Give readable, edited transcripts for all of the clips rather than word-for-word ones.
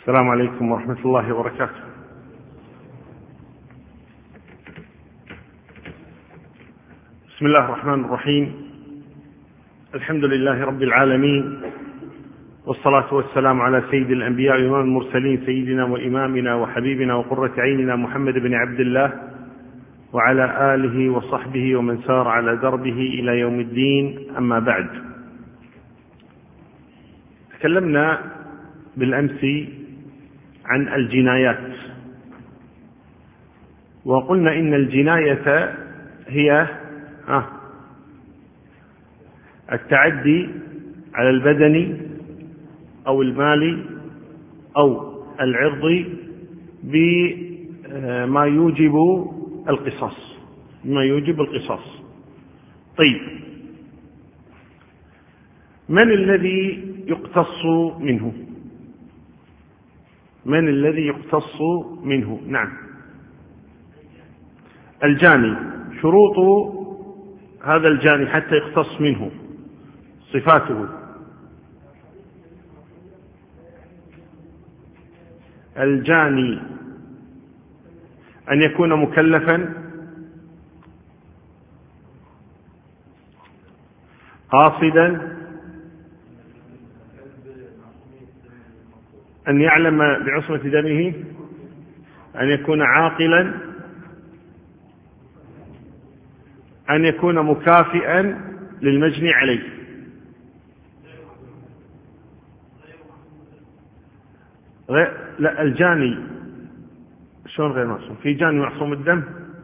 السلام عليكم ورحمة الله وبركاته. بسم الله الرحمن الرحيم. الحمد لله رب العالمين، والصلاة والسلام على سيد الأنبياء وإمام المرسلين، سيدنا وإمامنا وحبيبنا وقرة عيننا محمد بن عبد الله، وعلى آله وصحبه ومن سار على دربه إلى يوم الدين. أما بعد، تكلمنا بالأمس عن الجنايات، وقلنا إن الجناية هي التعدي على البدن أو المال أو العرض بما يوجب القصاص. طيب، من الذي يقتص منه؟ نعم، الجاني. شروط هذا الجاني حتى يقتص منه، صفاته: الجاني أن يكون مكلفا، قاصدا، أن يعلم بعصمة دمه، أن يكون عاقلا، أن يكون مكافئا للمجني عليه. لا، الجاني شلون غير معصوم؟ في جاني معصوم الدم.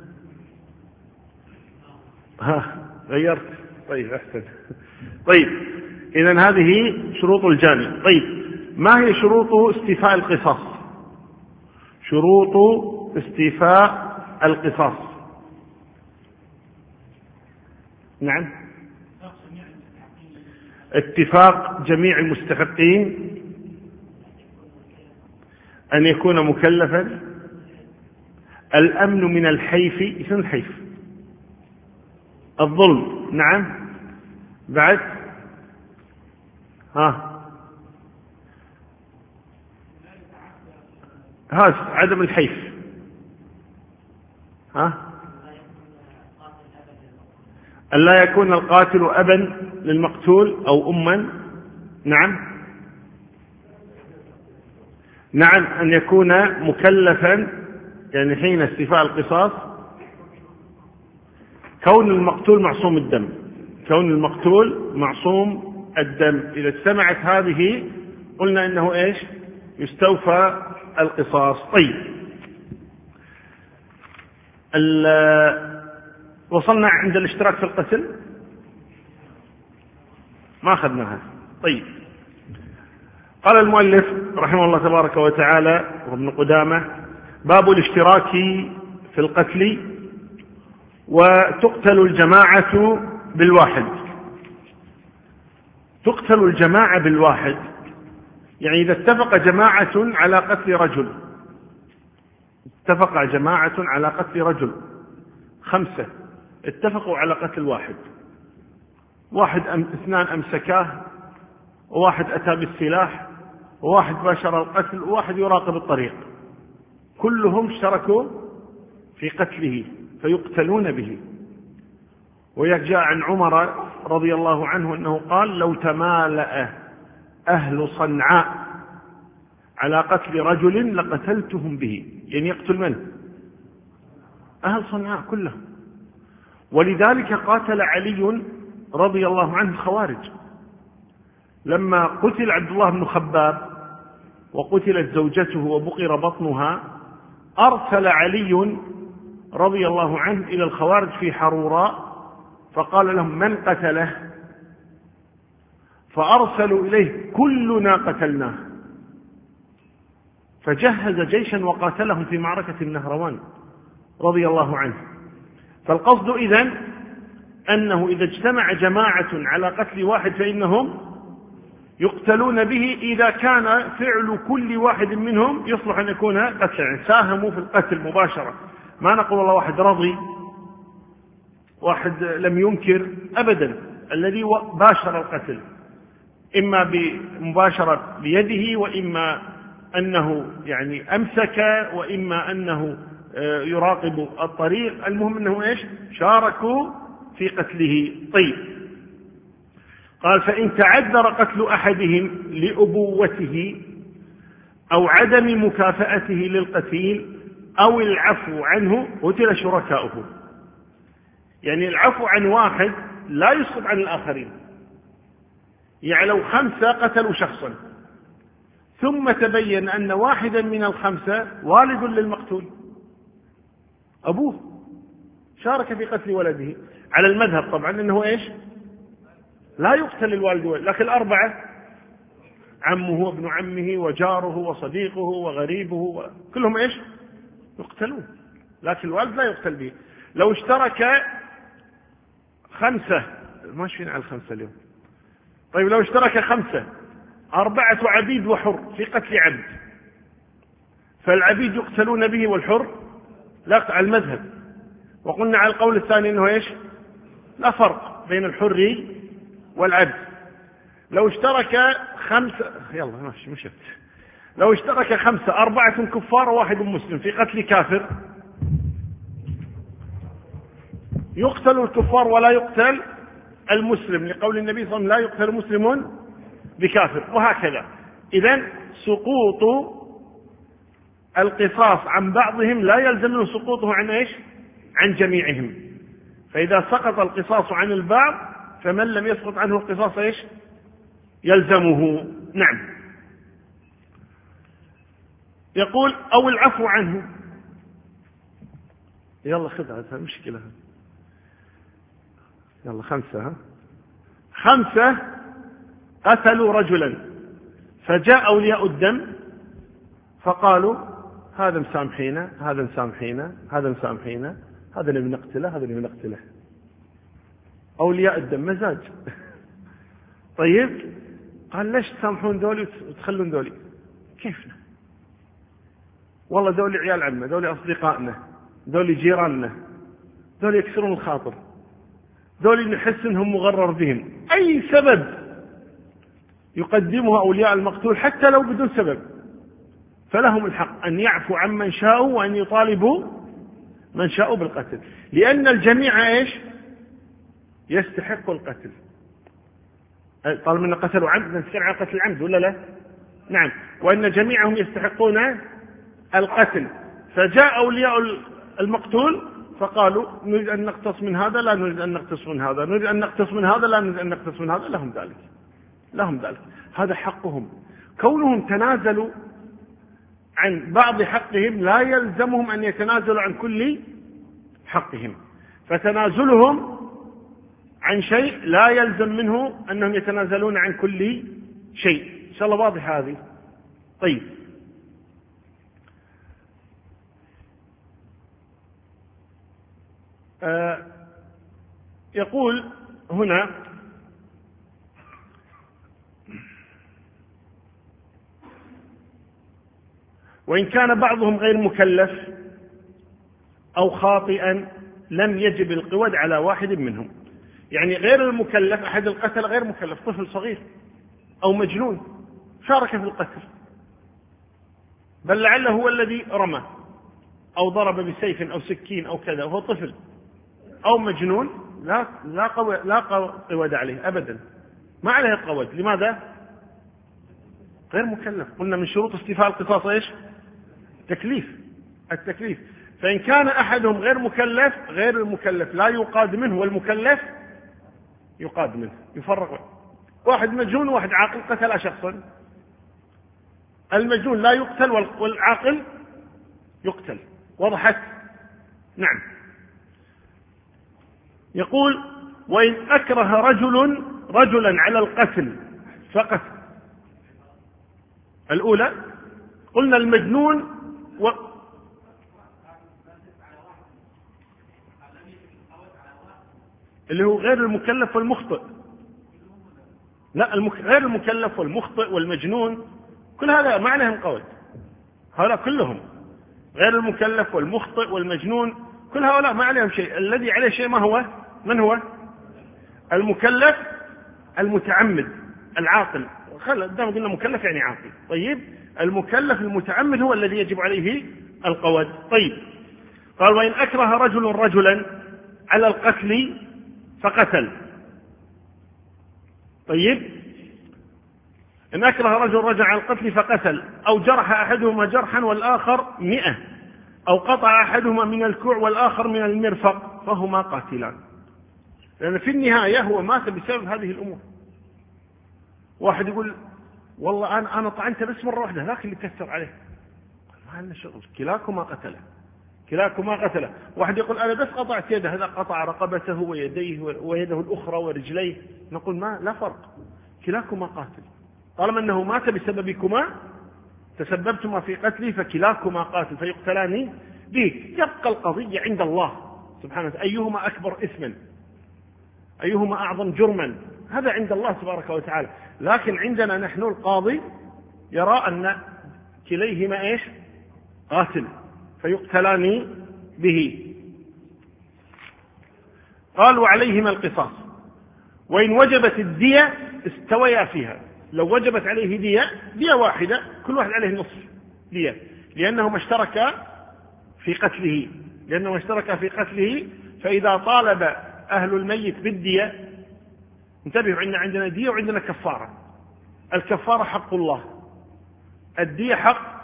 غيرت. طيب، أحسن. طيب، إذن هذه شروط الجاني. طيب، ما هي شروط استيفاء القصاص؟ شروط استيفاء القصاص. نعم، اتفاق جميع المستحقين، أن يكون مكلفا، الأمن من الحيف. اسم الحيف الظلم. نعم، بعد هذا عدم الحيف. أن لا يكون القاتل أبا للمقتول أو أما. نعم، أن يكون مكلفا، يعني حين استيفاء القصاص كون المقتول معصوم الدم. إذا اجتمعت هذه قلنا إنه إيش؟ يستوفى القصاص. طيب، وصلنا عند الاشتراك في القتل، ما أخذناها. طيب، قال المؤلف رحمه الله تبارك وتعالى وابن قدامة: باب الاشتراك في القتل. وتقتل الجماعة بالواحد. تقتل الجماعة بالواحد، يعني إذا اتفق جماعة على قتل رجل، على قتل رجل، 5 اتفقوا على قتل واحد، 2 أمسكاه، وواحد أتى بالسلاح، وواحد باشر القتل، وواحد يراقب الطريق، كلهم اشتركوا في قتله فيقتلون به. ويجاء عن عمر رضي الله عنه أنه قال: لو تمالأ أهل صنعاء على قتل رجل لقتلتهم به. يعني يقتل من؟ أهل صنعاء كلهم. ولذلك قاتل علي رضي الله عنه الخوارج. لما قتل عبد الله بن خباب وقتلت زوجته وبقر بطنها، أرسل علي رضي الله عنه إلى الخوارج في حروراء فقال لهم: من قتله؟ فأرسلوا إليه: كلنا قتلناه. فجهز جيشا وقاتلهم في معركة النهروان رضي الله عنه. فالقصد إذن أنه إذا اجتمع جماعة على قتل واحد فإنهم يقتلون به إذا كان فعل كل واحد منهم يصلح أن يكون قتلا، ساهموا في القتل مباشرة. ما نقول والله واحد رضي، واحد لم ينكر، أبدا. الذي باشر القتل إما بمباشرة بيده، وإما أنه يعني أمسك، وإما أنه يراقب الطريق، المهم أنه إيش؟ شاركوا في قتله. طيب، قال فإن تعذر قتل أحدهم لأبوته أو عدم مكافأته للقتيل أو العفو عنه قتل شركاؤه. يعني العفو عن واحد لا يسقط عن الآخرين. يعني لو 5 قتلوا شخصا ثم تبين أن واحدا من ال5 والد للمقتول، أبوه شارك في قتل ولده، على المذهب طبعا أنه إيش؟ لا يقتل الوالد ولد، لكن 4 عمه وابن عمه وجاره وصديقه وغريبه كلهم إيش؟ يقتلون، لكن الوالد لا يقتل به. لو اشترك 5، ما شفنا على 5 اليوم. طيب لو اشترك 5 4 عبيد وحر في قتل عبد، فالعبيد يقتلون به والحر لا، على المذهب. وقلنا على القول الثاني أنه إيش؟ لا فرق بين الحر والعبد. لو اشترك 5، يلا ماشي مشت، لو اشترك 5 4 كفار وواحد مسلم في قتل كافر، يقتل الكفار ولا يقتل المسلم، لقول النبي صلى الله عليه وسلم لا يقتل مسلم بكافر، وهكذا. إذن سقوط القصاص عن بعضهم لا يلزم من سقوطه عن إيش؟ عن جميعهم. فإذا سقط القصاص عن البعض فمن لم يسقط عنه القصاص إيش؟ يلزمه. نعم. يقول أو العفو عنه. يلا خذها مشكلة. يلا 5 5 قتلوا رجلا، فجاء أولياء الدم فقالوا هذا مسامحينا، هذا مسامحينا، هذا مسامحينا، هذا نبي نقتله، هذا نبي نقتله. أولياء الدم مزاج. طيب قال ليش تسامحون دولي وتخلون دولي؟ كيفنا؟ والله دولي عيال عمنا، دولي أصدقائنا، دولي جيراننا، دولي يكسرون الخاطر، دولي نحس انهم مغرر بهم. أي سبب يقدمه أولياء المقتول حتى لو بدون سبب، فلهم الحق أن يعفو عمن شاءوا وأن يطالبوا من شاءوا بالقتل، لأن الجميع إيش؟ يستحق القتل. طالما أن قتلوا عمد نتكلم عن قتل العمد ولا لا؟ نعم. وأن جميعهم يستحقون القتل، فجاء أولياء المقتول فقالوا نريد أن نقتص من هذا، لا نريد أن نقتص من هذا، نريد أن نقتص من هذا، لا نريد أن نقتص من هذا. لهم ذلك، لهم ذلك، هذا حقهم. كونهم تنازلوا عن بعض حقهم لا يلزمهم أن يتنازلوا عن كل حقهم، فتنازلهم عن شيء لا يلزم منه أنهم يتنازلون عن كل شيء. إن شاء الله واضح هذه. طيب، يقول هنا وإن كان بعضهم غير مكلف أو خاطئا لم يجب القود على واحد منهم. يعني غير المكلف، أحد القتل غير مكلف، طفل صغير أو مجنون شارك في القتل، بل لعله هو الذي رمى أو ضرب بسيف أو سكين أو كذا وهو طفل أو مجنون، لا قود عليه أبدا، ما عليه القود. لماذا؟ غير مكلف. قلنا من شروط استيفاء القصاص إيش؟ التكليف. فإن كان أحدهم غير مكلف، غير المكلف لا يقاد منه، والمكلف يقاد منه. يفرق، واحد مجنون وواحد عاقل قتل شخصا، المجنون لا يقتل والعاقل يقتل. وضحت؟ نعم. يقول وإن أكره رجلا على القتل فقط. الأولى قلنا المجنون اللي هو غير المكلف والمخطئ. لا، غير المكلف والمخطئ والمجنون كل هذا ما عليهم قول، هؤلاء كلهم غير المكلف والمخطئ والمجنون كل هؤلاء ما عليهم شيء. الذي عليه شيء ما هو؟ من هو؟ المكلف المتعمد العاقل. دام قلنا مكلف يعني عاقل. طيب المكلف المتعمد هو الذي يجب عليه القود. طيب قال وإن أكره رجل رجلا على القتل فقتل. طيب إن أكره رجل رجلا على القتل فقتل أو جرح أحدهما جرحا والآخر 100 أو قطع أحدهما من الكوع والآخر من المرفق فهما قاتلان. لأن في النهاية هو مات بسبب هذه الأمور. واحد يقول والله أنا طعنت بس مرة واحدة لكن اللي كسر عليه، ما لنا شغل، كلاكما قتله، كلاكما قتله. واحد يقول أنا بس قطعت يده، هذا قطع رقبته ويديه ويده الأخرى ورجليه، نقول ما لا فرق، كلاكما قاتل، طالما أنه مات بسببكما تسببتما في قتله فكلاكما قاتل فيقتلان به. يبقى القضية عند الله سبحانه وتعالى، أيهما أكبر إثما، أيهما أعظم جرما، هذا عند الله تبارك وتعالى. لكن عندنا نحن القاضي يرى أن كليهما إيش؟ قاتل فيقتلان به. قال وعليهما القصاص وإن وجبت الدية استويا فيها. لو وجبت عليه دية واحدة كل واحد عليه نصف دية، لأنهما اشتركا في قتله، فإذا طالب أهل الميت بالدية، انتبهوا عندنا دية وعندنا كفارة. الكفارة حق الله، الدية حق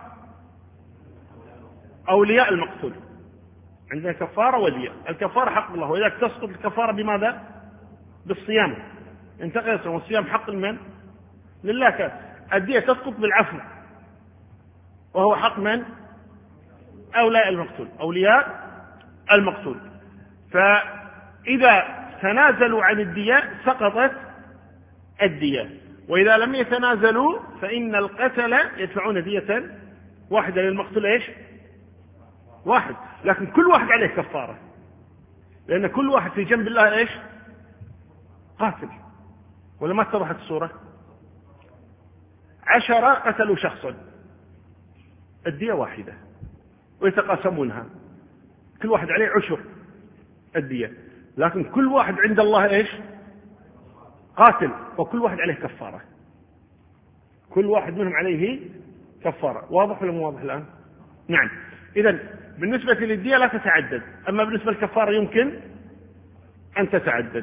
أولياء المقتول. عندنا كفارة ودية. الكفارة حق الله، وإذا تسقط الكفارة بماذا؟ بالصيام. انتقل والصيام حق من؟ لله. الدية تسقط بالعفو وهو حق من؟ أولياء المقتول. فإذا تنازلوا عن الدية سقطت الدية، وإذا لم يتنازلوا فإن القتل يدفعون دية واحدة للمقتول إيش؟ واحد، لكن كل واحد عليه كفارة، لأن كل واحد في جنب الله إيش؟ قاتل. ولا ما اتضحت الصورة؟ 10 قتلوا شخصا، الدية واحدة ويتقاسمونها، كل واحد عليه 10 الدية، لكن كل واحد عند الله إيش؟ قاتل، وكل واحد عليه كفارة، كل واحد منهم عليه كفارة. واضح ولا مو واضح الآن؟ نعم. إذن بالنسبة للدية لا تتعدد، أما بالنسبة للكفارة يمكن أن تتعدد.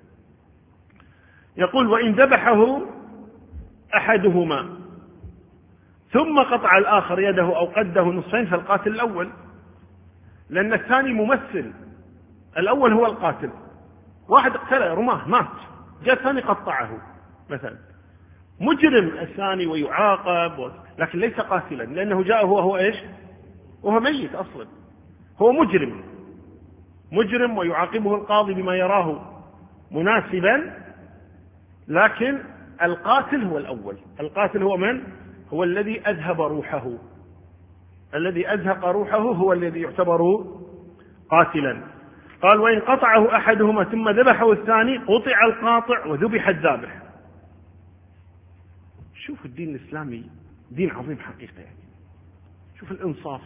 يقول وإن ذبحه أحدهما ثم قطع الآخر يده أو قده نصفين فالقاتل الأول، لأن الثاني ممثل، الأول هو القاتل. واحد اقتله رماه مات، جاء الثاني قطعه مثلا، مجرم الثاني ويعاقب، لكن ليس قاتلا لأنه جاء هو إيش؟ وهو ميت أصلا، هو مجرم ويعاقبه القاضي بما يراه مناسبا، لكن القاتل هو الأول. القاتل هو من؟ هو الذي أذهب روحه، الذي أزهق روحه هو الذي يعتبر قاتلا. قال وإن قطعه أحدهما ثم ذبحه الثاني قطع القاطع وذبح الذابح. شوف الدين الإسلامي دين عظيم حقيقة، يعني شوف الإنصاف،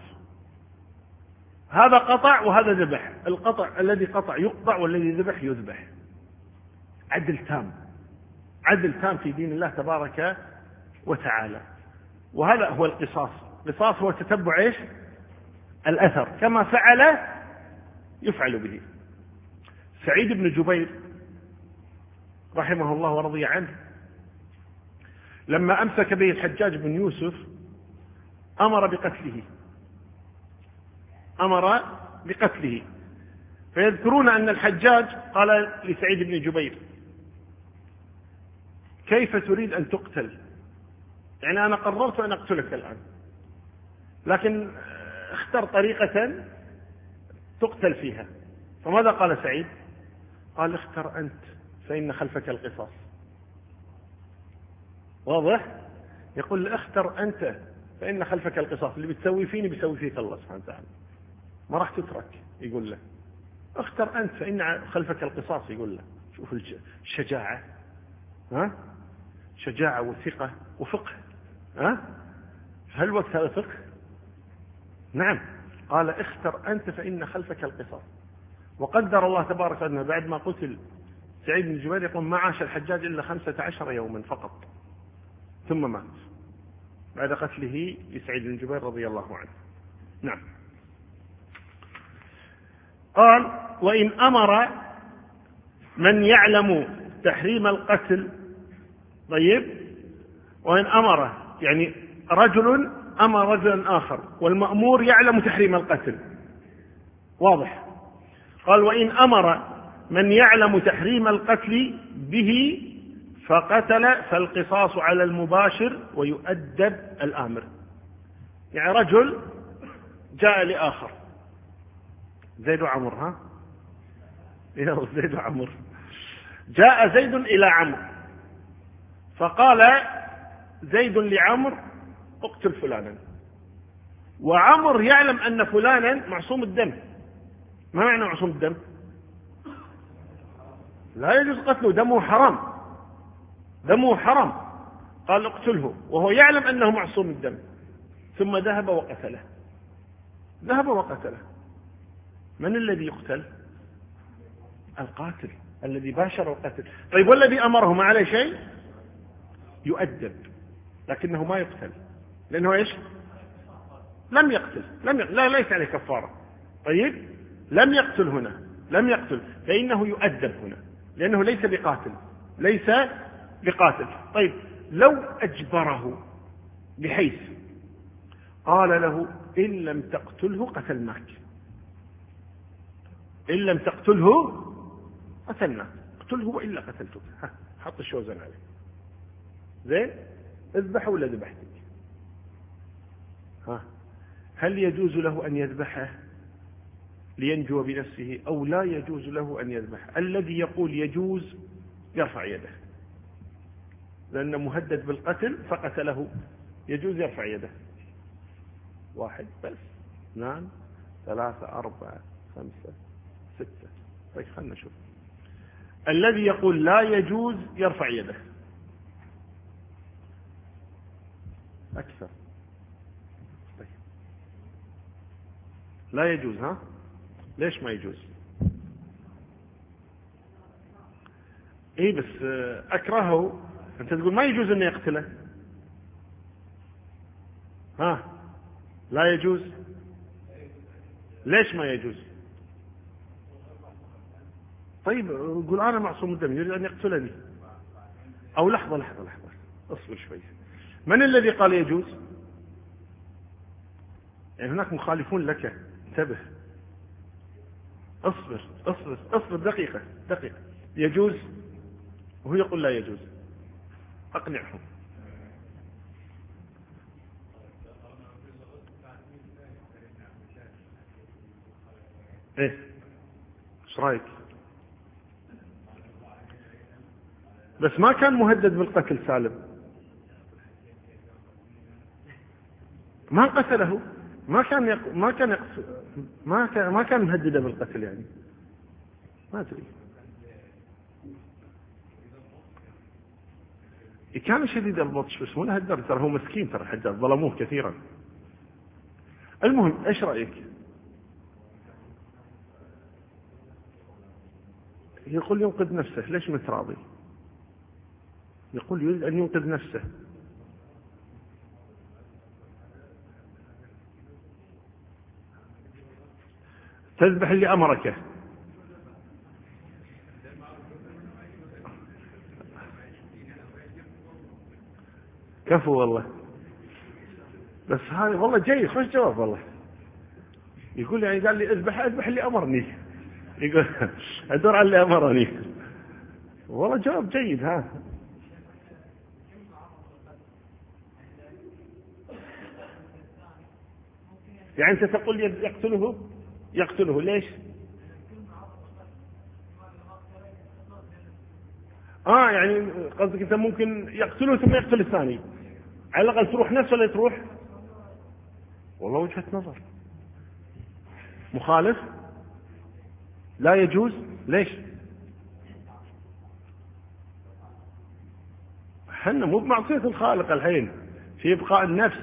هذا قطع وهذا ذبح، القطع الذي قطع يقطع والذي ذبح يذبح. عدل تام في دين الله تبارك وتعالى. وهذا هو القصاص. القصاص هو تتبع إيش؟ الأثر، كما فعل يفعل به. سعيد بن جبير رحمه الله ورضي عنه لما أمسك به الحجاج بن يوسف أمر بقتله. فيذكرون أن الحجاج قال لسعيد بن جبير كيف تريد أن تقتل؟ يعني أنا قررت أن أقتلك الآن، لكن اختر طريقة تقتل فيها. فماذا قال سعيد؟ قال اختر أنت فإن خلفك القصاص. واضح؟ يقول اختر أنت فإن خلفك القصاص، اللي بتسوي فيني بيسوي فيك الله سبحانه وتعالى، ما راح تترك. يقول له اختر أنت فإن خلفك القصاص. يقول له شوف الشجاعة، شجاعة وثقة وفقه. هل وقت هذا فقه؟ نعم. قال اختر أنت فإن خلفك القصاص. وقدر الله تبارك وتعالى بعد ما قتل سعيد بن جبير يقول ما عاش الحجاج إلا 15 يوما فقط، ثم مات بعد قتله لسعيد بن جبير رضي الله عنه. نعم. قال: وإن أمر من يعلم تحريم القتل. طيب، وإن أمر يعني رجل أمر رجلا آخر والمأمور يعلم تحريم القتل، واضح. قال: وإن أمر من يعلم تحريم القتل به فقتل فالقصاص على المباشر ويؤدب الآمر. يعني رجل جاء لآخر، زيد وعمر، ها يلا زيد وعمر، جاء زيد إلى عمرو فقال زيد لعمرو: اقتل فلانا، وعمر يعلم أن فلانا معصوم الدم. ما معنى معصوم الدم؟ لا يجوز قتله، دمه حرام، دمه حرام. قال: اقتله، وهو يعلم أنه معصوم الدم، ثم ذهب وقتله. ذهب وقتله. من الذي يقتل؟ القاتل الذي باشر القتل. طيب، والذي أمره ما عليه شيء؟ يؤدب، لكنه ما يقتل، لأنه إيش؟ لم يقتل. لا، ليس عليه كفارة. طيب، لم يقتل هنا، لم يقتل، فإنه يؤدب هنا، لأنه ليس بقاتل، ليس بقاتل. طيب، لو أجبره بحيث قال له: إن لم تقتله قتلناك، إن لم تقتله قتلناك، اقتله وإلا قتلتك، حط الشوزن عليه، زين، اذبحه ولا ذبحتك؟ هل يجوز له أن يذبحه لينجو بنفسه أو لا يجوز له أن يذبحه؟ الذي يقول يجوز يرفع يده، لأنه مهدد بالقتل فقتله، يجوز يرفع يده. 1 بس، 2 3 4 5 6. طيب، خلنا نشوف. الذي يقول لا يجوز يرفع يده. أكثر. طيب، لا يجوز. ليش ما يجوز؟ ايه بس اكرهه. انت تقول ما يجوز انه يقتله. لا يجوز. ليش ما يجوز؟ طيب، يقول انا معصوم الدم، يريد ان يقتلني. او لحظة، اصبر شوي. من الذي قال يجوز؟ يعني هناك مخالفون لك، انتبه. اصبر دقيقة. يجوز وهو يقول لا يجوز، اقنعهم. ايش رايك؟ بس ما كان مهدد بالقتل سالم، ما قتله، ما كان مهددا بالقتل، يعني ما ادري. كان شديد البطش بس مو لهالدرجة، ترى هو مسكين، ترى الحجاج ظلموه كثيرا. المهم، ايش رايك؟ يقول ينقذ نفسه، ليش متراضي؟ يقول يريد ان ينقذ نفسه. تذبح اللي امرك. كفو والله. بس هذا والله جيد، خوش جواب والله. يقول يعني قال لي اذبح اللي امرني، يقول ادور على اللي امرني. والله جواب جيد. يعني انت تقول يقتله ليش؟ يعني قصدك انت ممكن يقتله ثم يقتل الثاني، على الاقل تروح نفس ولا تروح. والله وجهة نظر. مخالف، لا يجوز. ليش؟ حنا مو بمعصية الخالق الحين، في إبقاء النفس.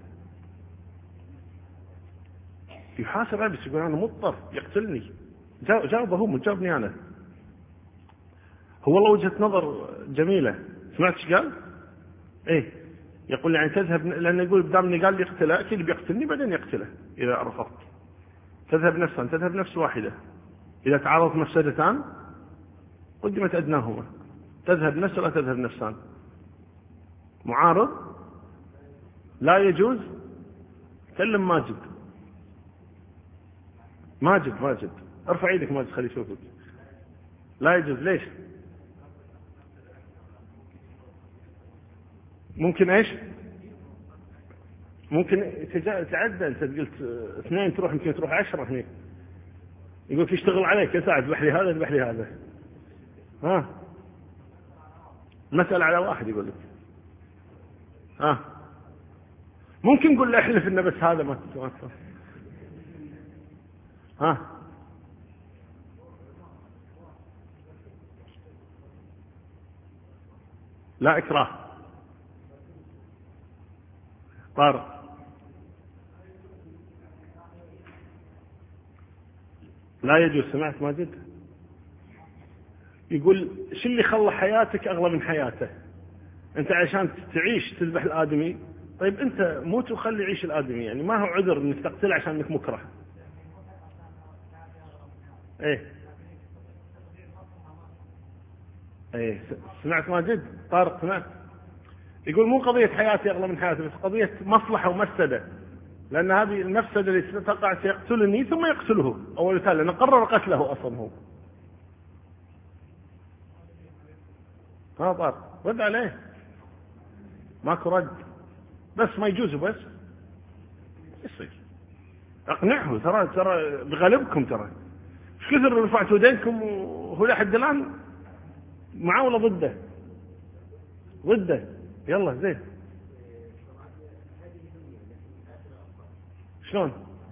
يحاسب عليه، بس يقول أنا مضطر يقتلني. جاوبه هو، مجاوبني أنا. هو والله وجهة نظر جميلة. سمعت ايش قال؟ ايه، يقول يعني تذهب، لأنه يقول دامني قال لي اقتله أكيد بيقتلني بعدين يقتله إذا رفضت. تذهب نفسا، تذهب نفس واحدة. إذا تعارضت مفسدتان قدمت أدناهما. تذهب نفس ولا تذهب نفسان؟ معارض لا يجوز. كلم ماجد. ماجد ارفع ايدك ماجد خلي يشوفك. لا يجوز. ليش؟ ممكن ايش؟ ممكن تعدى. انت قلت 2 تروح، يمكن تروح 10 هناك. يقول يشتغل عليك يا سعد، اذبح لي هذا اذبح لي هذا. ها المسألة على واحد يقول لك. ممكن نقول له احلف انه بس هذا ما تتوقف. لا إكراه. طارق لا يجوز. سمعت ماجد يقول شو اللي خلى حياتك أغلى من حياته؟ أنت عشان تعيش تذبح الآدمي. طيب أنت موت وخلي يعيش الآدمي، يعني ما هو عذر أنك تقتله عشان أنك مكره. ايه سمعت ماجد؟ طارق سمعت؟ يقول مو قضية حياتي أغلى من حياته، بس قضية مصلحة ومفسدة. لأن هذه المفسدة اللي تقع سيقتلني ثم يقتله أول ثالث، لأنه قرر قتله أصلا هو. طارق رد عليه. ماكو رد، بس ما يجوز. بس يصير اقنعه. ترى بغلبكم. ترى ايش كثر رفعتوا يدينكم وهو لحد الآن معه ولا ضده؟ يلا زين. شلون؟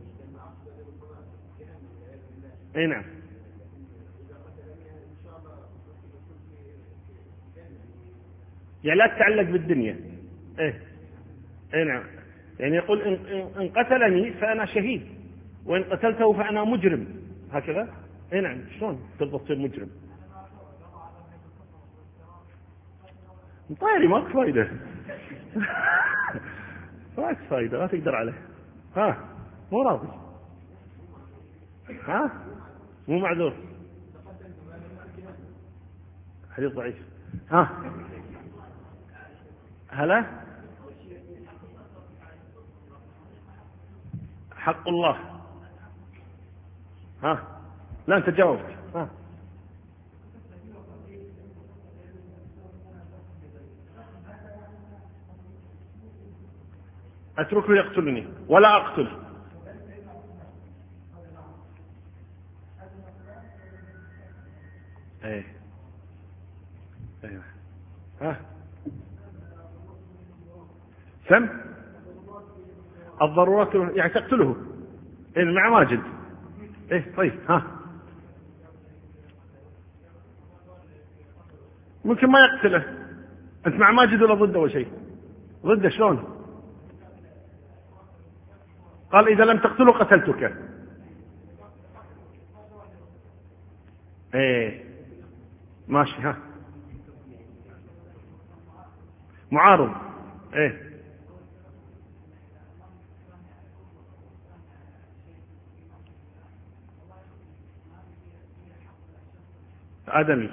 اي نعم. يعني لا تتعلق بالدنيا. اي نعم. يعني يقول إن قتلني فأنا شهيد، وإن قتلته فأنا مجرم. هكذا. اي نعم. شلون ترضى تصير مجرم؟ طيري ماك فايدة. ماك فايدة، ما تقدر عليه. مو راضي. مو معذور. حديث ضعيف. هلا حق الله. لا أنت جاوبت. أتركه يقتلني ولا أقتل. ايه سم الضرورات يعني تقتله. مع ماجد. طيب ممكن ما يقتله. أنت مع ماجد ولا ضده ولا شيء؟ ضده. شلون؟ قال إذا لم تقتله قتلتك. ماشي. معارض. آدمي.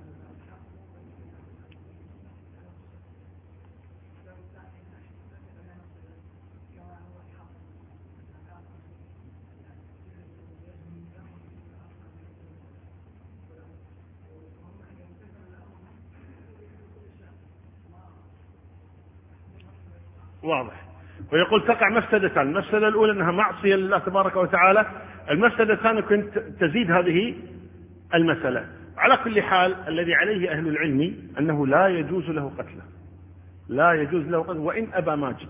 واضح. ويقول تقع مفسدتان. المفسدة الأولى أنها معصية لله تبارك وتعالى. المفسدة الثانية كنت تزيد هذه المسألة. على كل حال الذي عليه أهل العلم أنه لا يجوز له قتله. لا يجوز له قتله وإن أبى ماجد.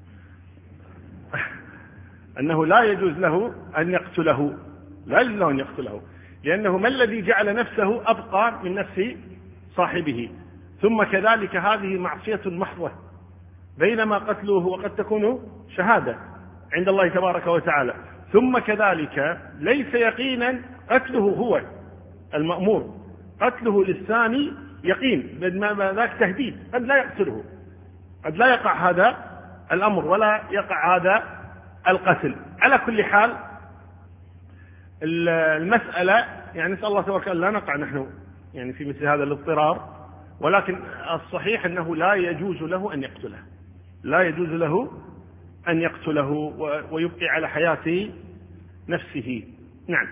أنه لا يجوز له أن يقتله. لا يجوز له أن يقتله، لأنه ما الذي جعل نفسه أبقى من نفس صاحبه. ثم كذلك هذه معصية محضة، بينما قتله وقد تكون شهادة عند الله تبارك وتعالى. ثم كذلك ليس يقينا قتله هو المأمور، قتله للثاني يقين، بينما ذاك تهديد قد لا يقتله. قد لا يقع هذا الأمر ولا يقع هذا القتل. على كل حال المسألة يعني نسأل الله تبارك لا نقع نحن يعني في مثل هذا الاضطرار، ولكن الصحيح أنه لا يجوز له أن يقتله، لا يجوز له أن يقتله ويبقي على حياة نفسه. نعم.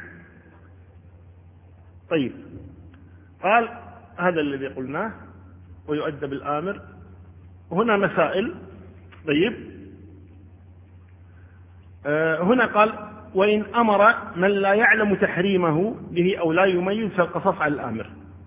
طيب، قال هذا الذي قلناه ويؤدب الآمر. هنا مسائل. طيب، هنا قال وإن أمر من لا يعلم تحريمه به أو لا يميز فالقصاص على الآمر.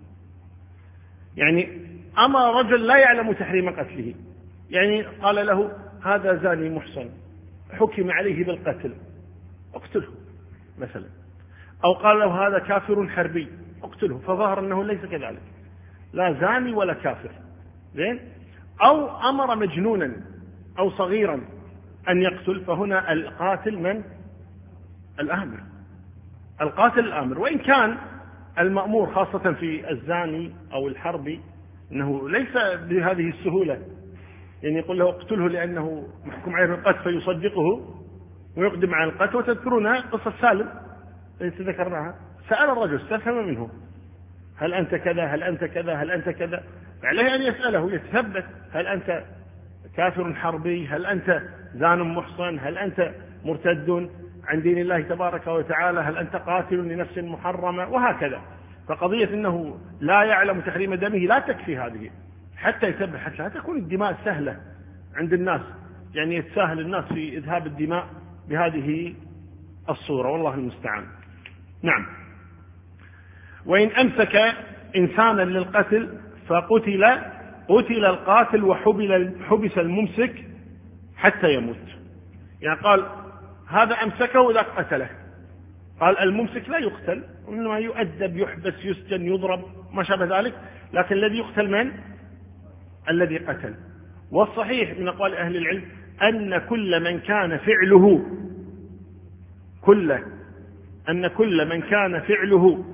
يعني أمر رجل لا يعلم تحريم قتله، يعني قال له هذا زاني محصن حكم عليه بالقتل اقتله مثلا، أو قال له هذا كافر حربي اقتله، فظهر أنه ليس كذلك، لا زاني ولا كافر. زين. أو أمر مجنونا أو صغيرا أن يقتل، فهنا القاتل من؟ الآمر. القاتل الآمر، وإن كان المأمور خاصة في الزاني أو الحربي أنه ليس بهذه السهولة، يعني يقول له اقتله لأنه محكوم عليه بالقتل فيصدقه ويقدم على القتل. وتذكرون قصة سالم التي ذكرناها، سأل الرجل استفهم منه هل أنت كذا هل أنت كذا هل أنت كذا، عليه أن يسأله يتثبت هل أنت كافر حربي، هل أنت زان محصن، هل أنت مرتد عن دين الله تبارك وتعالى، هل أنت قاتل لنفس محرمة، وهكذا. فقضية أنه لا يعلم تحريم دمه لا تكفي هذه حتى يثبت، حتى لا تكون الدماء سهلة عند الناس، يعني يتساهل الناس في إذهاب الدماء بهذه الصورة، والله المستعان. نعم. وإن أمسك إنسانا للقتل فقتل القاتل وحبس الممسك حتى يموت. يعني قال هذا أمسكه وذاك قتله، قال الممسك لا يقتل، إنما يؤدب يحبس يسجن يضرب ما شابه ذلك، لكن الذي يقتل من؟ الذي قتل. والصحيح من أقوال أهل العلم أن كل من كان فعله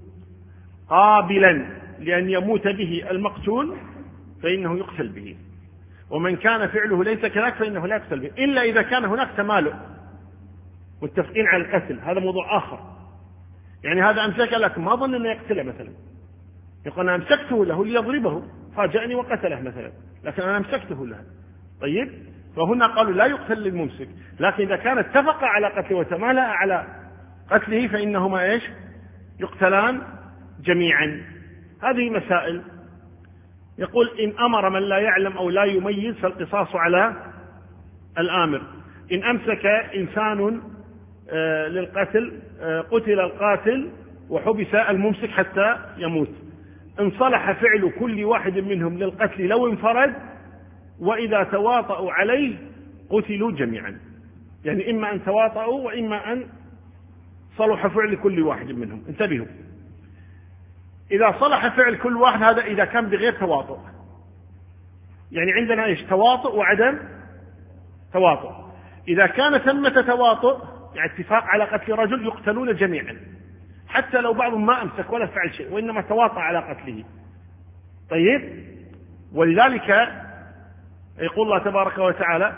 قابلا لأن يموت به المقتول فإنه يقتل به، ومن كان فعله ليس كذلك فإنه لا يقتل به، إلا إذا كان هناك تمالؤ متفقين على القتل، هذا موضوع آخر. يعني هذا أمسك لكن ما ظن أنه يقتله مثلا، يقول أنا أمسكته له ليضربه فاجأني وقتله مثلا، لكن أنا أمسكته له. طيب، فهنا قالوا لا يقتل للممسك، لكن إذا كان اتفق على قتله وتمالأ على قتله فإنهما إيش؟ يقتلان جميعا. هذه مسائل. يقول إن أمر من لا يعلم أو لا يميز فالقصاص على الآمر. إن أمسك إنسان للقتل قتل القاتل وحبس الممسك حتى يموت. إن صلح فعل كل واحد منهم للقتل لو انفرد، وإذا تواطؤوا عليه قتلوا جميعا. يعني إما أن تواطؤوا وإما أن صلح فعل كل واحد منهم. انتبهوا، إذا صلح فعل كل واحد هذا إذا كان بغير تواطؤ، يعني عندنا إيش؟ تواطؤ وعدم تواطؤ. إذا كان ثمة تواطؤ يعني اتفاق على قتل رجل يقتلون جميعا، حتى لو بعضهم ما أمسك ولا فعل شيء وإنما تواطأ على قتله. طيب، ولذلك يقول الله تبارك وتعالى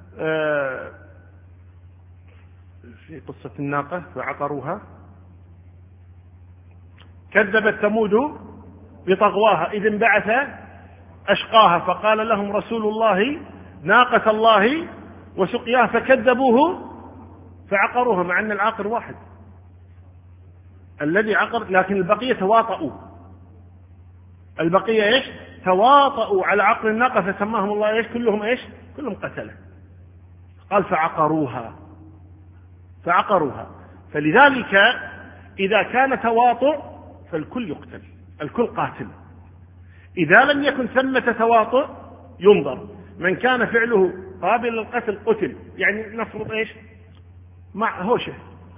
في قصة الناقة فعقروها كذبت ثمود بطغواها إذ انبعث أشقاها فقال لهم رسول الله ناقة الله وسقياها فكذبوه فعقروها، مع أن العاقر واحد الذي عقر، لكن البقية تواطؤوا. البقية إيش؟ تواطؤوا على عقر الناقة فسماهم الله إيش؟ كلهم إيش؟ كلهم قتله. قال فعقروها. فلذلك إذا كان تواطؤ فالكل يقتل، الكل قاتل. إذا لم يكن ثمة تواطؤ ينظر، من كان فعله قابل للقتل قتل. يعني نفرض إيش؟ مع هوشة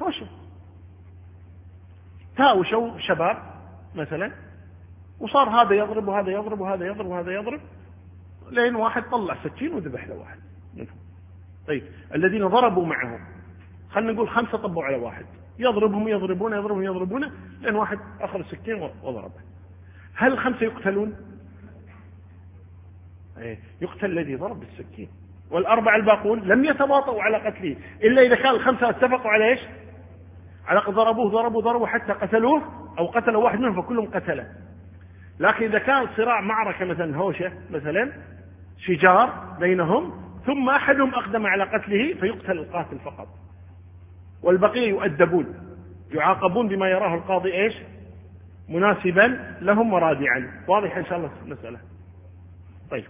تاوشوا شباب مثلا، وصار هذا يضرب وهذا يضرب وهذا يضرب وهذا يضرب، لين واحد طلع سكين وذبح له واحد منهم. طيب، الذين ضربوا معهم خلنا نقول 5 طبوا على واحد، يضربون لين واحد أخذ السكين وضربه. هل 5 يقتلون؟ يقتل الذي ضرب بالسكين. والأربعة الباقون لم يتواطؤوا على قتله إلا إذا كان الخمسة اتفقوا على إيش؟ على ضربوه حتى قتلوه أو قتلوا واحد منهم فكلهم قتله. لكن إذا كان صراع معركة مثلا هوشة مثلا شجار بينهم ثم أحدهم أقدم على قتله فيقتل القاتل فقط، والبقية يؤدبون يعاقبون بما يراه القاضي إيش؟ مناسبا لهم ورادعا. واضح إن شاء الله المسألة. طيب،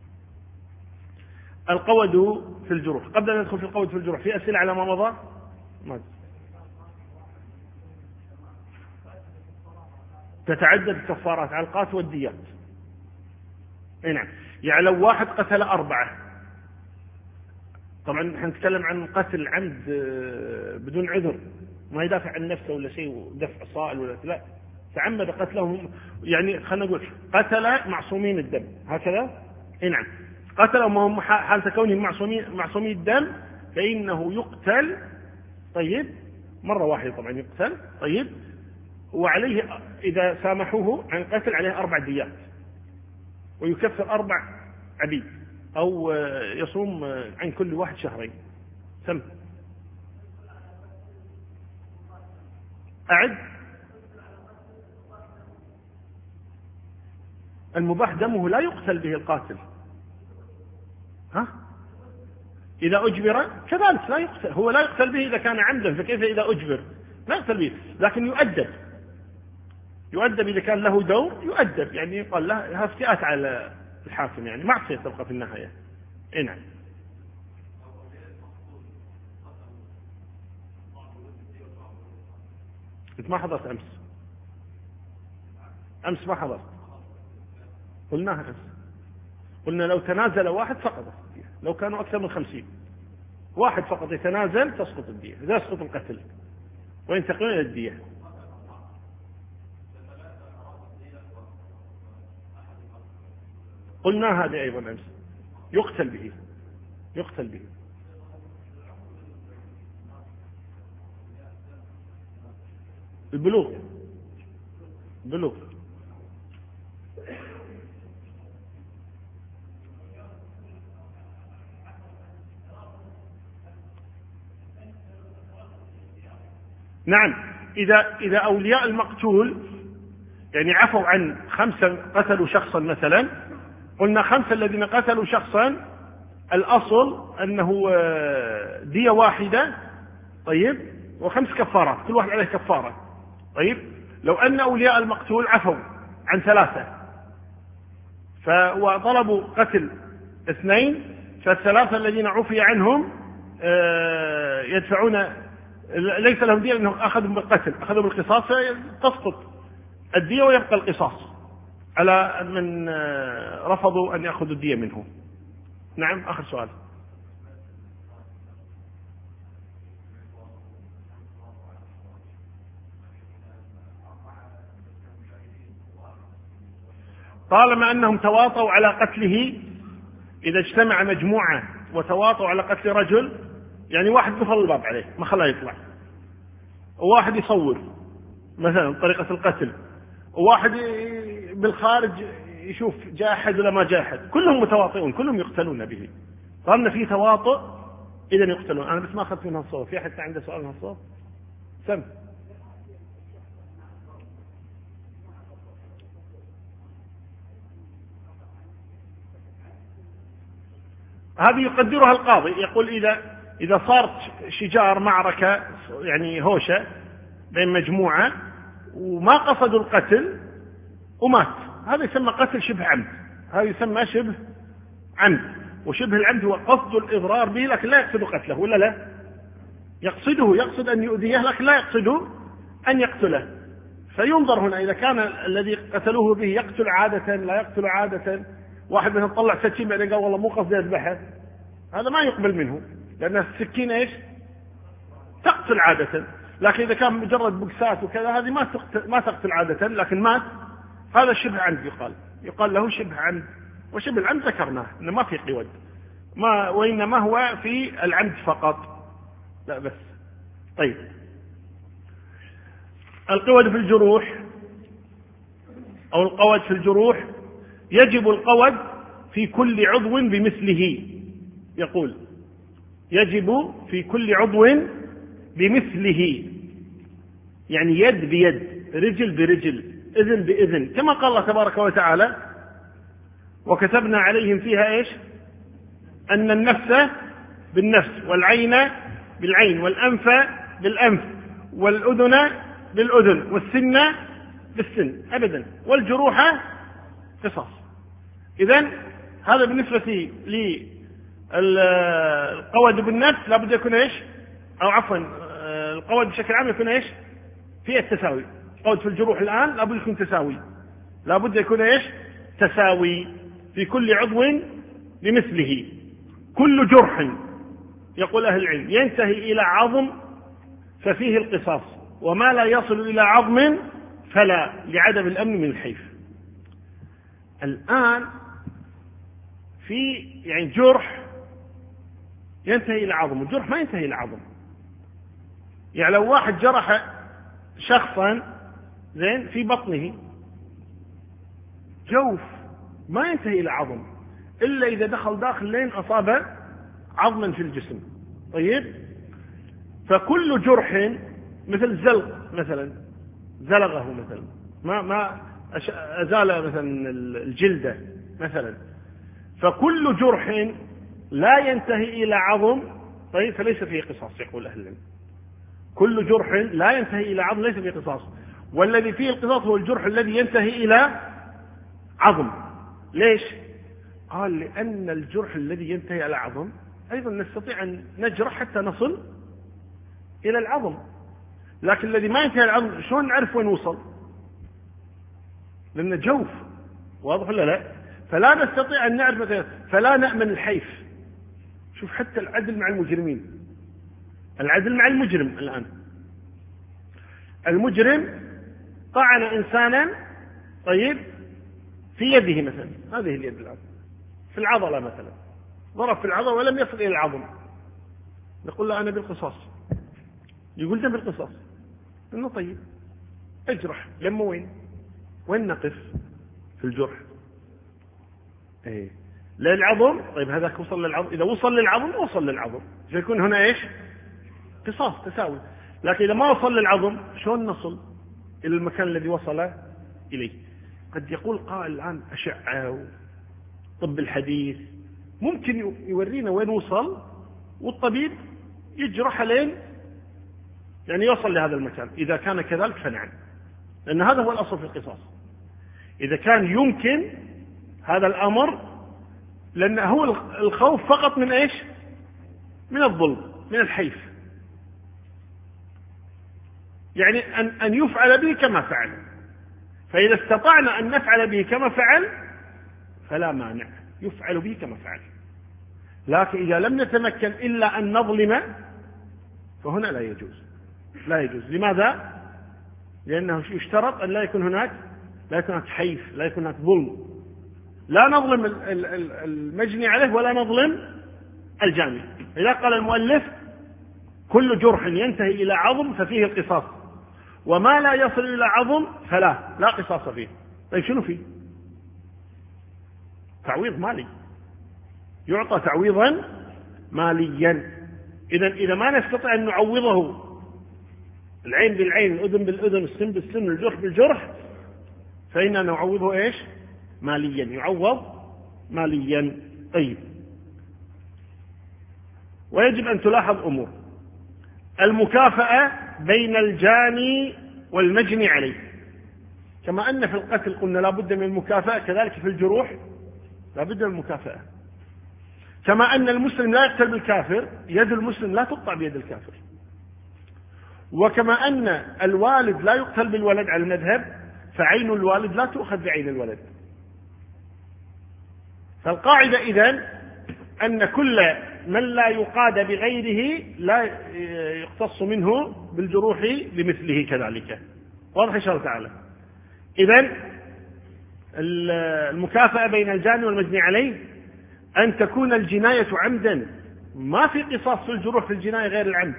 القود في الجروح. قبل أن ندخل في القود في الجروح في أسئلة على ما مضى؟ تتعدد الكفارات على القاتل والديات. نعم، يعني لو واحد قتل 4، طبعا نحن نتكلم عن قتل عمد بدون عذر، ما يدافع عن نفسه ولا شيء دفع صائل ولا لا، تعمد قتلهم، يعني خلينا نقول قتل معصومين الدم هكذا. نعم، قتلهم وهم حالة كونهم معصومين الدم فإنه يقتل. طيب، مرة واحدة طبعا يقتل. طيب، وعليه إذا سامحوه عن قتل عليه 4 ديات، ويكفر 4 عبيد، أو يصوم عن كل واحد شهرين. سم أعد. المباح دمه لا يقتل به القاتل، ها؟ إذا أجبر كذلك لا يقتل، هو لا يقتل به إذا كان عمدا، فكيف إذا أجبر؟ لا يقتل به، لكن يؤدب إذا كان له دور يؤدب، يعني يقال له افتئات على الحاكم، يعني معصية تبقى في النهاية. نعم. أنت ما حضرت أمس ما حضرت. قلناها أمس، قلنا لو تنازل واحد سقطت الدية، لو كانوا أكثر من 50 واحد فقط يتنازل تسقط الدية، لا يسقط القتل وينتقلون إلى الدية. قلنا هذا أيضا أمس، يقتل به. البلوغ. نعم، إذا أولياء المقتول يعني عفوا عن 5 قتلوا شخصا مثلا، قلنا 5 الذين قتلوا شخصا الأصل أنه دية واحدة. طيب، و5 كفارات، كل واحد عليه كفارة. طيب، لو أن أولياء المقتول عفوا عن 3 وطلبوا قتل 2، فال3 الذين عفي عنهم يدفعون، ليس لهم دية لأنهم أخذوا بالقتل، أخذوا بالقصاص، تسقط الدية ويبقى القصاص على من رفضوا أن يأخذوا الدية منه. نعم، آخر سؤال. طالما أنهم تواطوا على قتله، إذا اجتمع مجموعة وتواطوا على قتل رجل، يعني واحد قفل الباب عليه ما خلاه يطلع، وواحد يصور مثلا طريقة القتل، وواحد بالخارج يشوف جاء أحد ولا ما جاء أحد، كلهم متواطئون، كلهم يقتلون به. طالما في تواطؤ إذا يقتلون. أنا بس ما أخذت منها الصوت. في أحد عنده سؤال من الصوت؟ سم. هذه يقدرها القاضي، يقول إذا صارت شجار معركة يعني هوشة بين مجموعة وما قصدوا القتل ومات، هذا يسمى قتل شبه عمد، هذا يسمى شبه عمد. وشبه العمد هو قصد الإضرار به لكن لا يقصد قتله، ولا لا؟ يقصد أن يؤذيه لكن لا يقصد أن يقتله. فينظر هنا إذا كان الذي قتلوه به يقتل عادة لا يقتل عادة، واحد منهم طلع سكين بعدين قال والله مو قصدي أذبحه، هذا ما يقبل منه، لأن السكين إيش؟ تقتل عادة. لكن إذا كان مجرد بقسات وكذا هذه ما تقتل عادة لكن مات، هذا شبه عمد، يقال له شبه عمد. وشبه العمد ذكرناه إنه ما في قود، وإنما هو في العمد فقط، لا بس. طيب، القود في الجروح أو القود في الجروح، يجب القود في كل عضو بمثله، يقول يجب في كل عضو بمثله، يعني يد بيد، رجل برجل، إذن بإذن، كما قال الله تبارك وتعالى: وكتبنا عليهم فيها إيش؟ أن النفس بالنفس، والعين بالعين، والأنف بالأنف، والأذن بالأذن، والسن بالسن أبدا، والجروح قصاص. إذن هذا بالنسبة للقود بالنفس لابد يكون إيش؟ أو عفوا القود بشكل عام يكون إيش؟ في التساوي. القود في الجروح الآن لابد يكون تساوي، لابد يكون إيش؟ تساوي في كل عضو بمثله. كل جرح، يقول أهل العلم، ينتهي إلى عظم ففيه القصاص، وما لا يصل إلى عظم فلا، لعدم الأمن من الحيف. الآن في يعني جرح ينتهي إلى عظم، والجرح ما ينتهي إلى عظم. يعني لو واحد جرح شخصا زين في بطنه جوف، ما ينتهي إلى عظم إلا إذا دخل داخل لين أصاب عظما في الجسم. طيب، فكل جرح مثل زلق مثلا، زلغه مثلا، ما أزال مثلا الجلدة مثلا، فكل جرح لا ينتهي إلى عظم طيب فليس فيه قصاص، يقول أهل العلم. كل جرح لا ينتهي إلى عظم ليس فيه قصاص، والذي فيه القصاص هو الجرح الذي ينتهي إلى عظم. ليش؟ قال لأن الجرح الذي ينتهي إلى عظم أيضا نستطيع أن نجرح حتى نصل إلى العظم، لكن الذي ما ينتهي إلى العظم شلون نعرف وين وصل؟ لأنه جوف، واضح ولا لا؟ فلا نستطيع أن نعرف مثلا، فلا نأمن الحيف. شوف حتى العدل مع المجرمين، العدل مع المجرم. الآن المجرم طعن إنسانا طيب في يده مثلا، هذه اليد الآن في العضلة مثلا، ضرب في العضلة ولم يصل إلى العظم، نقول له أنا بالقصاص، يقول ده بالقصاص. إنه طيب اجرح، لما وين نقف في الجرح؟ للعظم. طيب هذاك وصل للعظم، إذا وصل للعظم وصل للعظم فيكون هنا إيش؟ قصاص تساوي. لكن إذا ما وصل للعظم شلون نصل إلى المكان الذي وصل إليه؟ قد يقول قائل الآن أشعة طب الحديث ممكن يورينا وين وصل، والطبيب يجرح لين يعني يوصل لهذا المكان. إذا كان كذلك فنعم، لأن هذا هو الأصل في القصاص. إذا كان يمكن هذا الأمر، لأن هو الخوف فقط من إيش؟ من الظلم، من الحيف، يعني أن يفعل به كما فعل. فإذا استطعنا أن نفعل به كما فعل فلا مانع، يفعل به كما فعل. لكن إذا لم نتمكن إلا أن نظلم فهنا لا يجوز، لا يجوز. لماذا؟ لأنه يشترط أن لا يكون هناك حيف، لا يكون هناك ظلم. لا نظلم المجني عليه ولا نظلم الجاني. إذا قال المؤلف كل جرح ينتهي إلى عظم ففيه القصاص، وما لا يصل إلى عظم لا قصاص فيه. طيب شنو فيه؟ تعويض مالي، يعطى تعويضا ماليا. إذا ما نستطيع أن نعوضه العين بالعين، الأذن بالأذن، السن بالسن، الجرح بالجرح، فإننا نعوضه إيش؟ ماليا، يعوض ماليا. طيب، ويجب أن تلاحظ أمور: المكافأة بين الجاني والمجني عليه. كما أن في القتل قلنا لا بد من المكافأة، كذلك في الجروح لا بد من المكافأة. كما أن المسلم لا يقتل بالكافر، يد المسلم لا تقطع بيد الكافر. وكما أن الوالد لا يقتل بالولد على المذهب، فعين الوالد لا تؤخذ بعين الولد. فالقاعدة إذن أن كل من لا يقاد بغيره لا يقتص منه بالجروح بمثله كذلك. واضح إن شاء الله تعالى. إذن المكافأة بين الجاني والمجني عليه أن تكون الجناية عمدا، ما في قصاص في الجروح في الجناية غير العمد.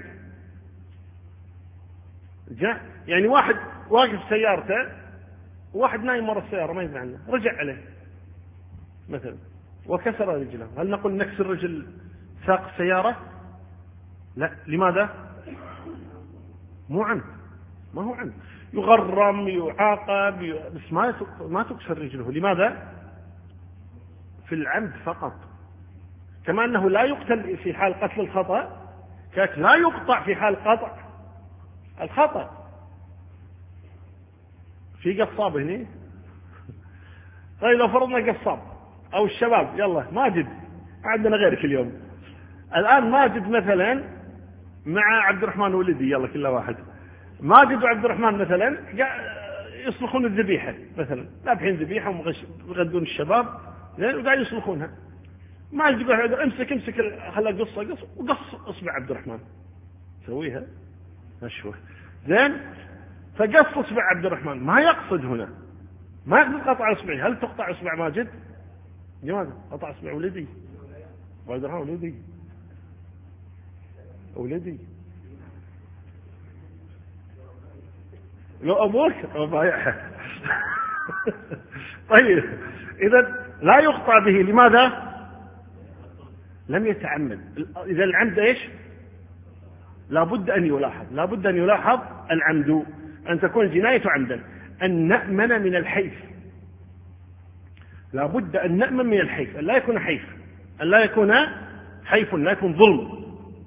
يعني واحد واقف سيارته، واحد نايم مرة السيارة ما يدري عنه، رجع عليه مثلا وكسر رجله، هل نقول نكسر رجل ساق السيارة؟ لا. لماذا؟ مو عمد، ما هو عمد، يغرم يعاقب بس ما تكسر رجله. لماذا؟ في العمد فقط. كما أنه لا يقتل في حال قتل الخطأ، كذلك لا يقطع في حال قطع الخطأ. في قصاب هنا. طيب لو فرضنا قصاب أو الشباب، يلا ماجد عندنا غيرك اليوم، الآن ماجد مثلا مع عبد الرحمن ولدي، يلا كل واحد، ماجد وعبد الرحمن مثلا يصلخون الذبيحة مثلا، ذابحين ذبيحة ويغدون الشباب وقاعد يصلخونها. ماجد يقول امسك خلها قص وقص اصبع عبد الرحمن، سويها مشوه زين، فقص اصبع عبد الرحمن، ما يقصد هنا، ما يقصد قطع اصبعي. هل تقطع اصبع ماجد؟ لماذا؟ قطع اصبع ولدي وعبد الرحمن ولدي لو أبوك بايعها. طيب إذا لا يقطع به. لماذا؟ لم يتعمد. إذا العمد إيش؟ لابد أن يلاحظ العمد، أن تكون جناية عمدا. أن نأمن من الحيف، لابد أن نأمن من الحيف، أن لا يكون حيف، لا يكون ظلم.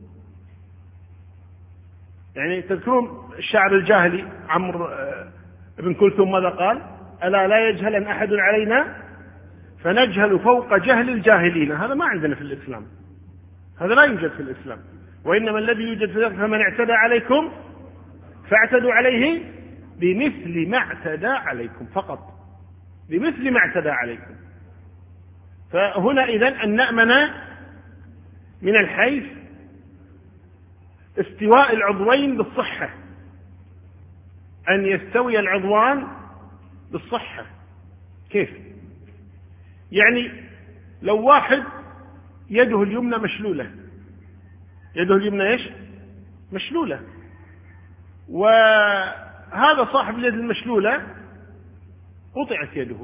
يعني تذكرون الشاعر الجاهلي عمرو بن كلثوم ماذا قال؟ ألا لا يجهلن أحد علينا فنجهل فوق جهل الجاهلين. هذا ما عندنا في الإسلام، هذا لا يوجد في الإسلام. وإنما الذي يوجد في الإسلام فمن اعتدى عليكم فاعتدوا عليه بمثل ما اعتدى عليكم، فقط بمثل ما اعتدى عليكم. فهنا إذن أن نأمن من الحيف استواء العضوين بالصحة، أن يستوي العضوان بالصحة. كيف؟ يعني لو واحد يده اليمنى مشلولة، يده اليمنى إيش؟ مشلولة، وهذا صاحب اليد المشلولة قطعت يده،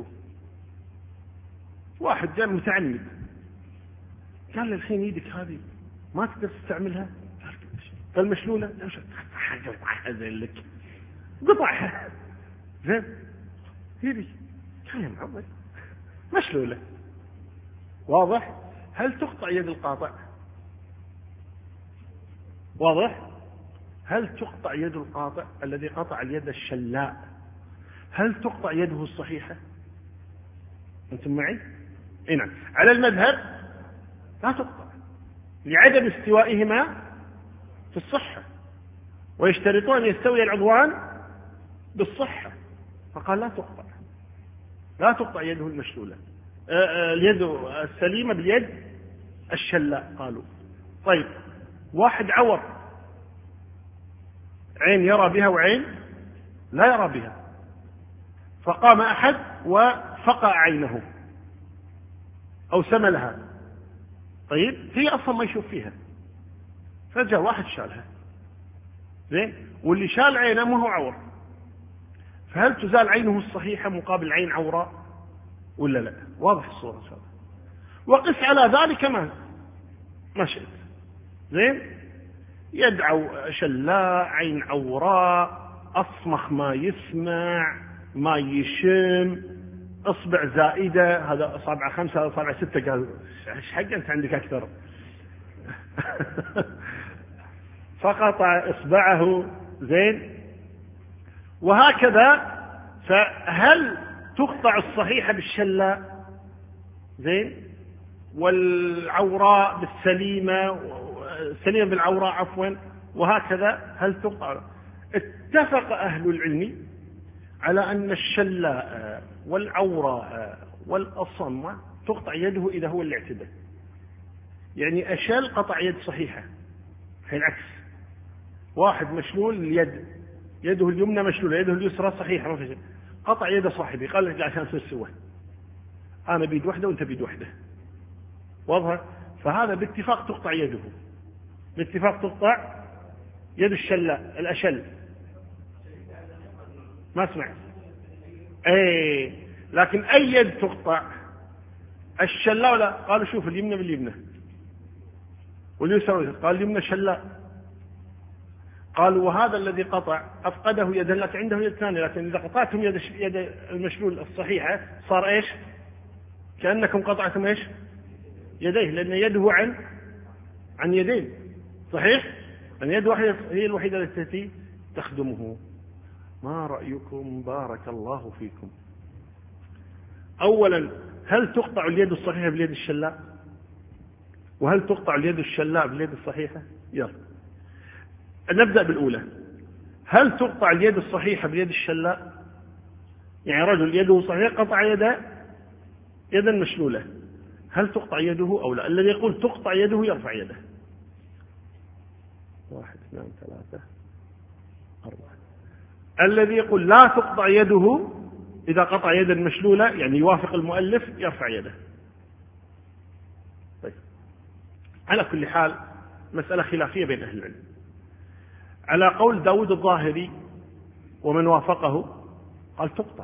واحد جاء متعمد قال له الحين يدك هذه ما تقدر تستعملها، قال مشلولة، زين لك قطعها، زين يدي قال يا معود مشلولة، واضح؟ هل تقطع يد القاطع؟ واضح؟ هل تقطع يد القاطع الذي قطع اليد الشلاء؟ هل تقطع يده الصحيحة؟ أنتم معي؟ نعم. على المذهب لا تقطع لعدم استوائهما في الصحة، ويشترطون أن يستوي العضوان بالصحة، فقال لا تقطع يده المشلولة، اليد السليمة باليد الشلاء قالوا. طيب واحد عور، عين يرى بها وعين لا يرى بها، فقام أحد وفقع عينه أو سملها، طيب هي أصلا ما يشوف فيها، فجاء واحد شالها، زين، واللي شال عينه ما هو عور، فهل تزال عينه الصحيحة مقابل عين عوراء ولا لا؟ واضح الصورة إن شاء الله. وقس على ذلك ما شئت، زين، يد شلاء، عين عوراء، أصمخ ما يسمع ما يشم، أصبع زائدة، هذا أصابع 5 هذا أصابع 6، قال إيش حق أنت عندك أكثر. فقطع إصبعه، زين، وهكذا. فهل تقطع الصحيحة بالشلاء، زين، والعوراء بالسليمة، السليمة بالعوراء عفوا، وهكذا هل تقطع؟ اتفق أهل العلم على أن الشلاء والعوراء والأصم تقطع يده إذا هو اللي اعتدى، يعني أشل قطع يد صحيحة. العكس، واحد مشلول اليد، يده اليمنى مشلولة، يده اليسرى صحيحة، ما في شيء، قطع يد صاحبي، قال لك عشان تسوى، أنا بيد واحدة وأنت بيد واحدة، واضح؟ فهذا باتفاق تقطع يده، باتفاق تقطع يد الشلاء الأشل. ما سمعت؟ لكن أي يد تقطع؟ الشلاء ولا؟ قالوا شوف اليمنى باليمنى واليسرى، قال اليمنى شلاء. قالوا وهذا الذي قطع أفقده يدا، لكن عنده يد ثانية، لكن إذا قطعتم يد المشلول الصحيحة صار إيش؟ كأنكم قطعتم إيش؟ يديه، لأن يده عن يدين، صحيح؟ أن يد واحدة هي الوحيدة التي تخدمه. ما رأيكم؟ بارك الله فيكم. أولا، هل تقطع اليد الصحيحة باليد الشلاء؟ وهل تقطع اليد الشلاء باليد الصحيحة؟ يلا نبدأ بالأولى. هل تقطع اليد الصحيحة باليد الشلاء؟ يعني رجل يده صحيحة قطع يدا مشلولة، هل تقطع يده أو لا؟ الذي يقول تقطع يده يرفع يده. 1 2 3 4. الذي يقول لا تقطع يده إذا قطع يدا مشلولة، يعني يوافق المؤلف، يرفع يده. طيب، على كل حال مسألة خلافية بين أهل العلم. على قول داود الظاهري ومن وافقه قال تقطع،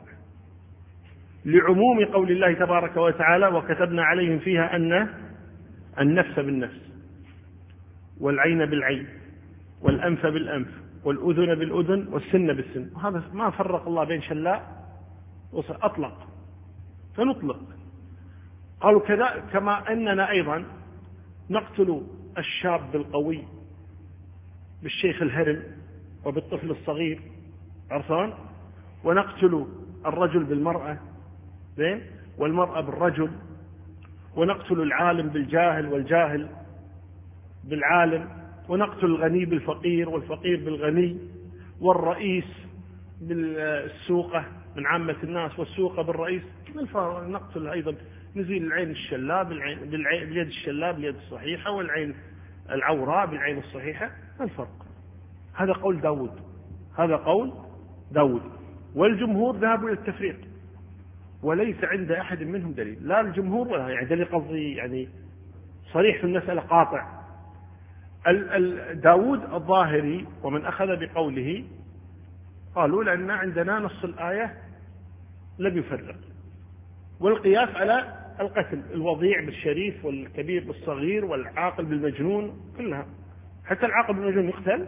لعموم قول الله تبارك وتعالى وكتبنا عليهم فيها أن النفس بالنفس والعين بالعين والأنف بالأنف والأذن بالأذن والسن بالسن. هذا ما فرق الله بين شلاء أطلق، فنطلق. قالوا كذا، كما أننا أيضا نقتل الشاب القوي بالشيخ الهرم وبالطفل الصغير، عرفان، ونقتل الرجل بالمرأة والمرأة بالرجل، ونقتل العالم بالجاهل والجاهل بالعالم، ونقتل الغني بالفقير والفقير بالغني، والرئيس بالسوقة من عامة الناس والسوقة بالرئيس. نقتل أيضا، نزيل العين الشلاء باليد الشلاء باليد الصحيحة، والعين العوراء بالعين الصحيحة. ما الفرق؟ هذا قول داود، هذا قول داود. والجمهور ذهبوا إلى التفريق، وليس عند أحد منهم دليل، لا الجمهور ولا يعني دليل قصدي يعني صريح في المسألة قاطع. داود الظاهري ومن أخذ بقوله قالوا لأن عندنا نص الآية لم يفرق، والقياس على القتل، الوضيع بالشريف والكبير بالصغير والعاقل بالمجنون كلها، حتى العاقل بالمجنون يقتل.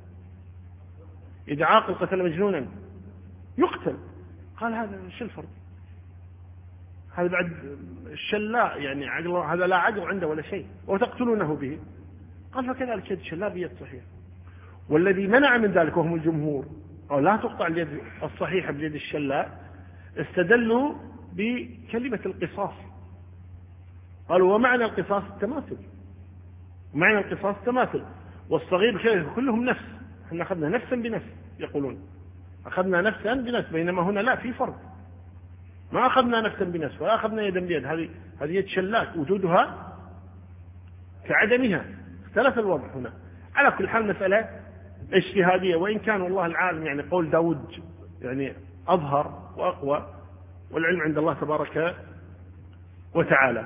إذا عاقل قتل مجنونا يقتل. قال هذا شو الفرق؟ هذا بعد الشلاء يعني عقل، هذا لا عقل عنده ولا شيء وتقتلونه به. قال فكذلك يد الشلاء بيد صحيح. والذي منع من ذلك وهم الجمهور أو لا تقطع اليد الصحيحة باليد الشلاء استدلوا بكلمة القصاص. قالوا ومعنى القصاص التماثل، ومعنى القصاص التماثل، والصغير بشيء كلهم نفس، احنا أخذنا نفسا بنفس، يقولون أخذنا نفسا بنفس، بينما هنا لا، في فرق، ما أخذنا نفسا بنفس ولا أخذنا يدا بيد. هذه يد شلاك وجودها كعدمها، اختلف الوضع هنا. على كل حال مسألة اجتهادية، وإن كان والله العالم يعني قول داود يعني أظهر وأقوى، والعلم عند الله تبارك وتعالى.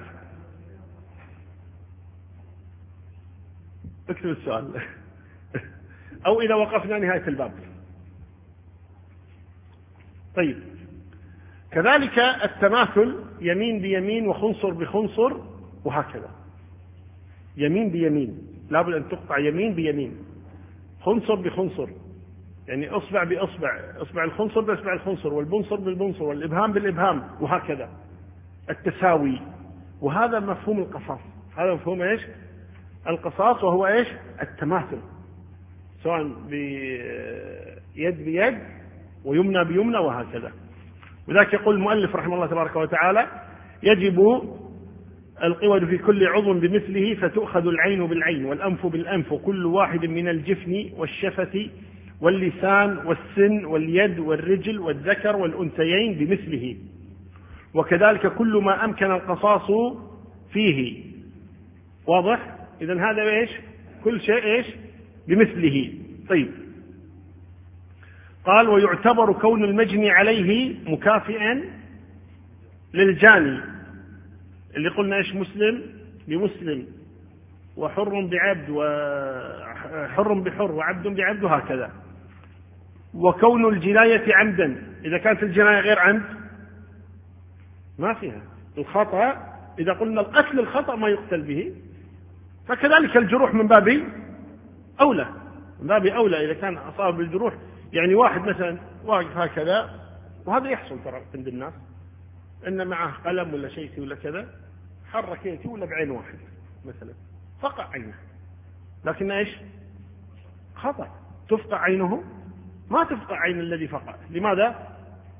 اكتب السؤال أو إذا وقفنا نهاية الباب. طيب، كذلك التماثل يمين بيمين وخنصر بخنصر وهكذا، يمين بيمين لابد أن تقطع يمين بيمين، خنصر بخنصر، يعني أصبع بأصبع، أصبع الخنصر بأصبع الخنصر، والبنصر بالبنصر، والإبهام بالإبهام، وهكذا التساوي. وهذا مفهوم القصاص، هذا مفهوم إيش؟ القصاص، وهو إيش؟ التماثل، سواء بيد بيد ويمنى بيمنى وهكذا. وذلك يقول المؤلف رحمه الله تبارك وتعالى يجب القود في كل عضو بمثله، فتؤخذ العين بالعين والأنف بالأنف وكل واحد من الجفن والشفة واللسان والسن واليد والرجل والذكر والأنثيين بمثله، وكذلك كل ما أمكن القصاص فيه. واضح؟ إذن هذا إيش؟ كل شيء إيش؟ بمثله. طيب، قال ويعتبر كون المجني عليه مكافئا للجاني، اللي قلنا إيش؟ مسلم بمسلم وحر بعبد وحر بحر وعبد بعبد وهكذا. وكون الجناية عمدا، إذا كانت الجناية غير عمد ما فيها، الخطأ إذا قلنا القتل الخطأ ما يقتل به، فكذلك الجروح من باب أولى، من باب أولى إذا كان أصاب بالجروح. يعني واحد مثلا واقف هكذا، وهذا يحصل ترى عند الناس، إن معه قلم ولا شيء ولا كذا، حرك يديه ولا بعين واحد مثلا فقع عينه، لكن إيش؟ خطأ. تفقع عينه؟ ما تفقع عين الذي فقع. لماذا؟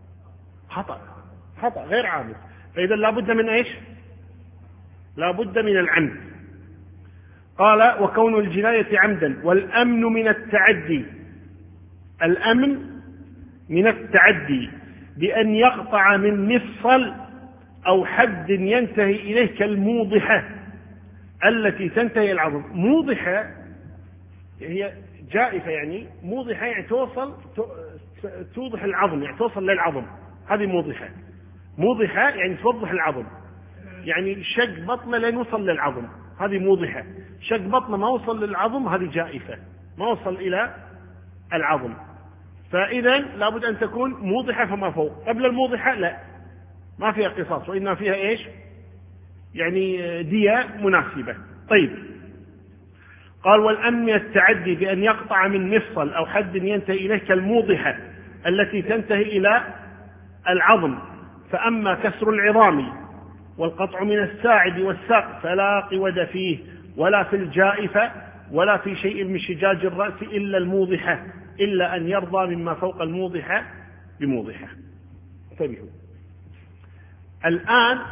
خطأ غير عامد. فإذا لابد من إيش؟ لابد من العمد. قال وكون الجناية عمدا. والأمن من التعدي، الأمن من التعدي بأن يقطع من مفصل أو حد ينتهي إليه كالموضحة التي تنتهي العظم. موضحة هي جائفة، يعني موضحة يعني توضح العظم، يعني توصل للعظم، هذه موضحة. موضحة يعني توضح العظم، يعني شق بطنه لين يوصل للعظم، هذه موضحة. شق بطنه ما وصل للعظم، هذه جائفة، ما وصل إلى العظم. فإذا لابد أن تكون موضحة فما فوق. قبل الموضحة لا، ما فيها قصاص، وإنما فيها إيش؟ يعني دية مناسبة. طيب، قال والأمن التعدي بأن يقطع من مفصل أو حد ينتهي إليه كالموضحة التي تنتهي إلى العظم. فأما كسر العظام والقطع من الساعد والساق فلا قود فيه ولا في الجائفة ولا في شيء من شجاج الرأس إلا الموضحة، إلا أن يرضى مما فوق الموضحة بموضحة. انتبهوا الآن،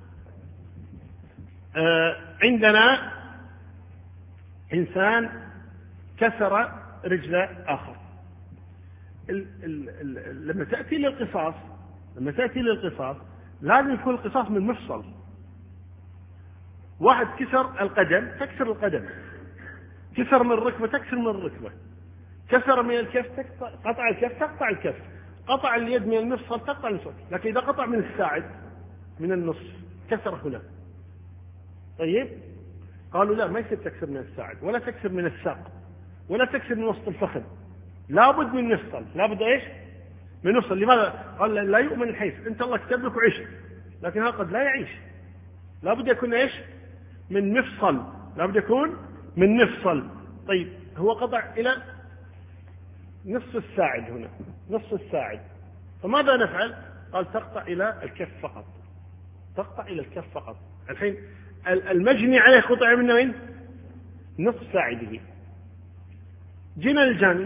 عندنا إنسان كسر رجل آخر. لما تأتي للقصاص لازم يكون القصاص من مفصل. واحد كسر القدم تكسر القدم، كسر من الركبة تكسر من الركبة، كسر من الكف قطع الكف تقطع الكف، قطع اليد من المفصل تقطع المفصل. لكن إذا قطع من الساعد من النصف كسر هنا. طيب، قالوا لا، ما يصير تكسر من الساعد ولا تكسر من الساق ولا تكسر من وسط الفخذ، لابد من مفصل. لابد ايش؟ من مفصل. لماذا؟ قال لا يؤمن الحيف، انت الله كتب لك وعيش، لكن هذا قد لا يعيش. لابد يكون ايش؟ من مفصل، لابد يكون من مفصل. طيب، هو قطع الى نصف الساعد هنا، نصف الساعد، فماذا نفعل؟ قال تقطع الى الكف فقط، تقطع الى الكف فقط. الحين المجني عليه قطع من وين؟ نصف ساعده. جينا الجاني،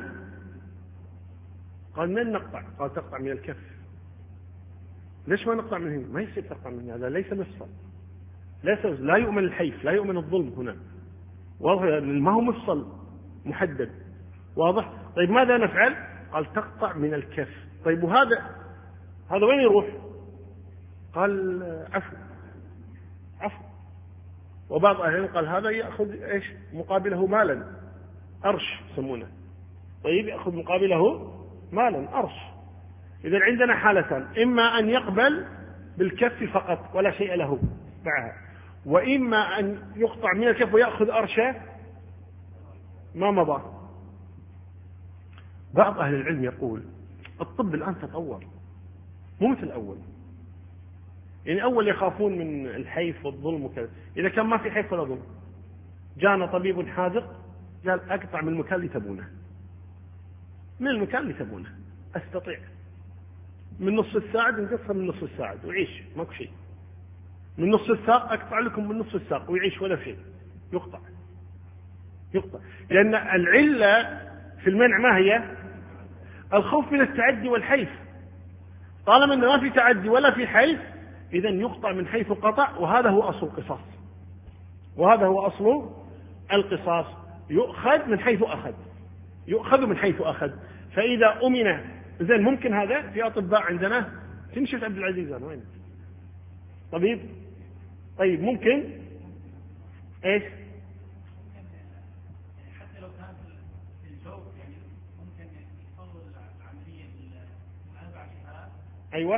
قال من نقطع؟ قال تقطع من الكف. ليش ما نقطع من هنا؟ ما يصير تقطع من هذا، ليس مفصل، لا يؤمن الحيف، لا يؤمن الظلم هنا، واضح؟ ما هو مفصل محدد، واضح؟ طيب ماذا نفعل؟ قال تقطع من الكف. طيب وهذا وين يروح؟ قال عفو. وبعض أهل العلم قال هذا يأخذ إيش مقابله؟ مالا، أرش يسمونه. طيب، يأخذ مقابله مالا، أرش. إذا عندنا حالتان، إما أن يقبل بالكف فقط ولا شيء له معها، وإما أن يقطع من الكف ويأخذ أرشه ما مضى. بعض أهل العلم يقول الطب الآن تطور، مو مثل الأول. يعني أول يخافون من الحيف والظلم وكذا، إذا كان ما في حيف ولا ظلم، جانا طبيب حاذق قال أقطع من المكان اللي تبونه، من المكان اللي تبونه، أستطيع من نصف الساعد نقصها من نصف الساعد ويعيش، ماكو شيء. من نصف الساق أقطع لكم من نصف الساق ويعيش ولا شيء، يقطع. لأن العلة في المنع ما هي؟ الخوف من التعدي والحيف. طالما أنه ما في تعدي ولا في حيف، إذن يقطع من حيث قطع، وهذا هو أصل القصاص، وهذا هو أصل القصاص. يؤخذ من حيث أخذ. فإذا أمن زين. ممكن هذا في أطباء عندنا، تنشف عبد العزيز أنا وين طبيب؟ طيب ممكن إيش؟ حتى لو كان في الجو يعني ممكن يفضل العملية بالأربع شهات. أيوة.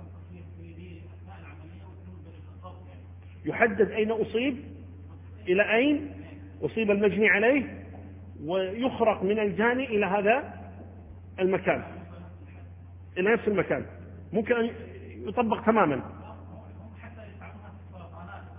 يحدد أين أصيب، إلى أين أصيب المجني عليه، ويخرق من الجاني إلى هذا المكان، إلى نفس المكان. ممكن أن يطبق تماما. حتى يستعملونها في السرطانات،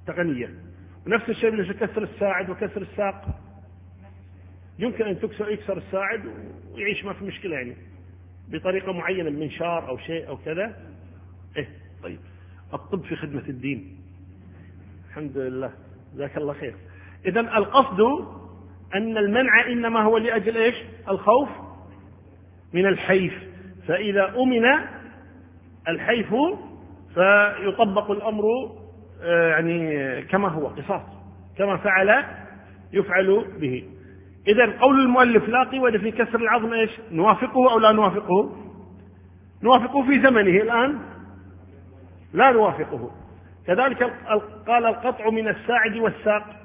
تقنية. ونفس الشيء بالنسبة لكسر الساعد وكسر الساق، يمكن أن يكسر الساعد ويعيش ما في مشكلة يعني بطريقة معينة، منشار أو شيء أو كذا. طيب، الطب في خدمة الدين، الحمد لله، جزاك الله خير. إذن القصد أن المنع إنما هو لأجل إيش؟ الخوف من الحيف. فإذا أمن الحيف فيطبق الأمر يعني كما هو، قصاص، كما فعل يفعل به. إذن قول المؤلف لا قوة في كسر العظم إيش؟ نوافقه أو لا نوافقه؟ نوافقه في زمنه، الآن لا نوافقه. كذلك قال القطع من الساعد والساق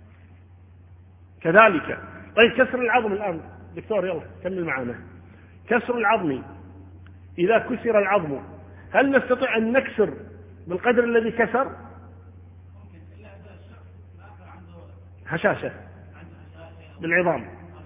كذلك. طيب، كسر العظم الآن دكتور، يلا كمل معنا. كسر العظم، إذا كسر العظم هل نستطيع أن نكسر بالقدر الذي كسر؟ هشاشة بالعظام،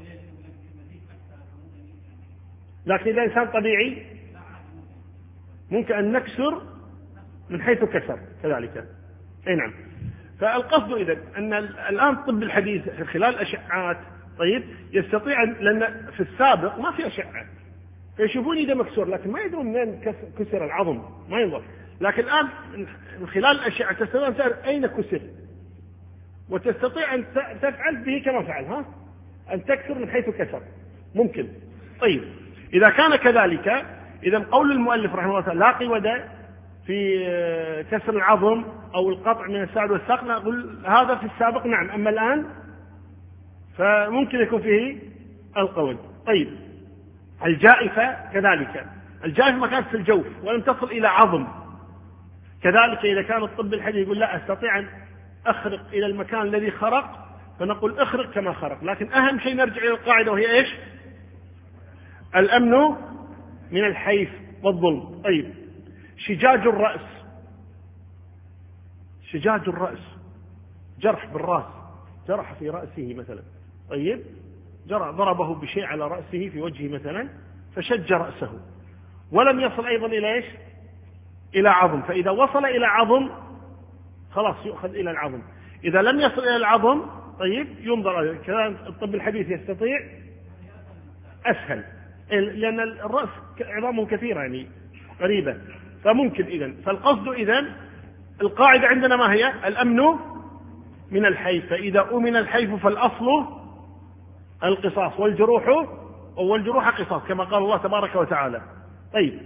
لكن إذا إنسان طبيعي ممكن أن نكسر من حيث كسر كذلك. أي نعم. فالقصد إذن أن الآن الطب الحديث خلال أشعات، طيب، يستطيع لأن في السابق ما في أشعة، فيشوفون إذا مكسور لكن ما يدرون من كسر العظم، ما ينظر. لكن الآن من خلال الأشعة تستطيع أن تعرف أين كسر، وتستطيع أن تفعل به كما فعل، أن تكسر من حيث كسر ممكن. طيب، إذا كان كذلك إذن قول المؤلف رحمه الله تعالى لا قوة في كسر العظم أو القطع من الساعد والساق، نقول هذا في السابق نعم، أما الآن فممكن يكون فيه القول. طيب، الجائفة كذلك. الجائفة ما كانت في الجوف ولم تصل إلى عظم، كذلك إذا كان الطب الحديث يقول لا أستطيع أن أخرق إلى المكان الذي خرق، فنقول اخرق كما خرق. لكن أهم شيء نرجع إلى القاعدة، وهي إيش؟ الأمن من الحيف والظلم. طيب، شجاج الرأس. شجاج الرأس، جرح بالرأس، جرح في رأسه مثلا، طيب، ضربه بشيء على رأسه في وجهه مثلا فشج رأسه ولم يصل أيضا إلى إيش؟ إلى عظم. فإذا وصل إلى عظم خلاص يؤخذ إلى العظم. إذا لم يصل إلى العظم، طيب، ينظر. كلام الطب الحديث يستطيع أسهل، لأن الرأس عظامه كثيرة يعني قريبة، فممكن. إذن فالقصد إذن القاعدة عندنا ما هي؟ الأمن من الحيف. فإذا أمن الحيف فالأصل القصاص، والجروح قصاص كما قال الله تبارك وتعالى. طيب،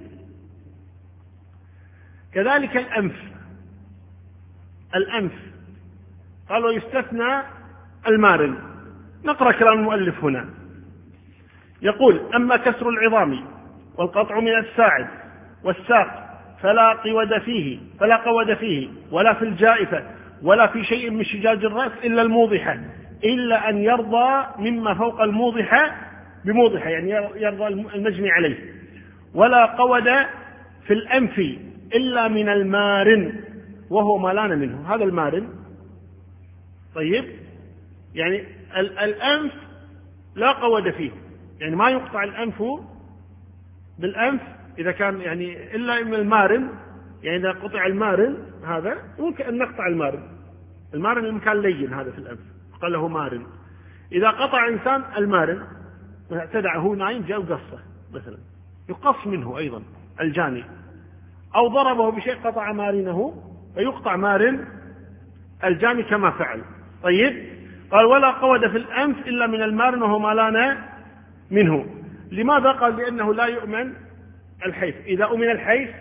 كذلك الأنف قالوا يستثنى المارن. نقرأ كلام المؤلف هنا، يقول أما كسر العظام والقطع من الساعد والساق فلا قود فيه ولا في الجائفة ولا في شيء من شجاج الرأس إلا الموضحة، إلا أن يرضى مما فوق الموضحة بموضحة، يعني يرضى المجني عليه. ولا قود في الأنف إلا من المارن وهو ما لان منه. هذا المارن، طيب، يعني الأنف لا قود فيه، يعني ما يقطع الأنف بالأنف إذا كان يعني إلا من المارن. يعني إذا قطع المارن هذا ممكن أن نقطع المارن المكان لين هذا في الأنف قال له مارن. إذا قطع إنسان المارن تدعه نايم جاء وقصه مثلا يقص منه أيضا الجاني، أو ضربه بشيء قطع مارنه فيقطع مارن الجاني كما فعل. طيب، قال ولا قود في الأنف إلا من المارن وهو ما لان منه. لماذا؟ قال لأنه لا يؤمن الحيف. إذا أمن الحيف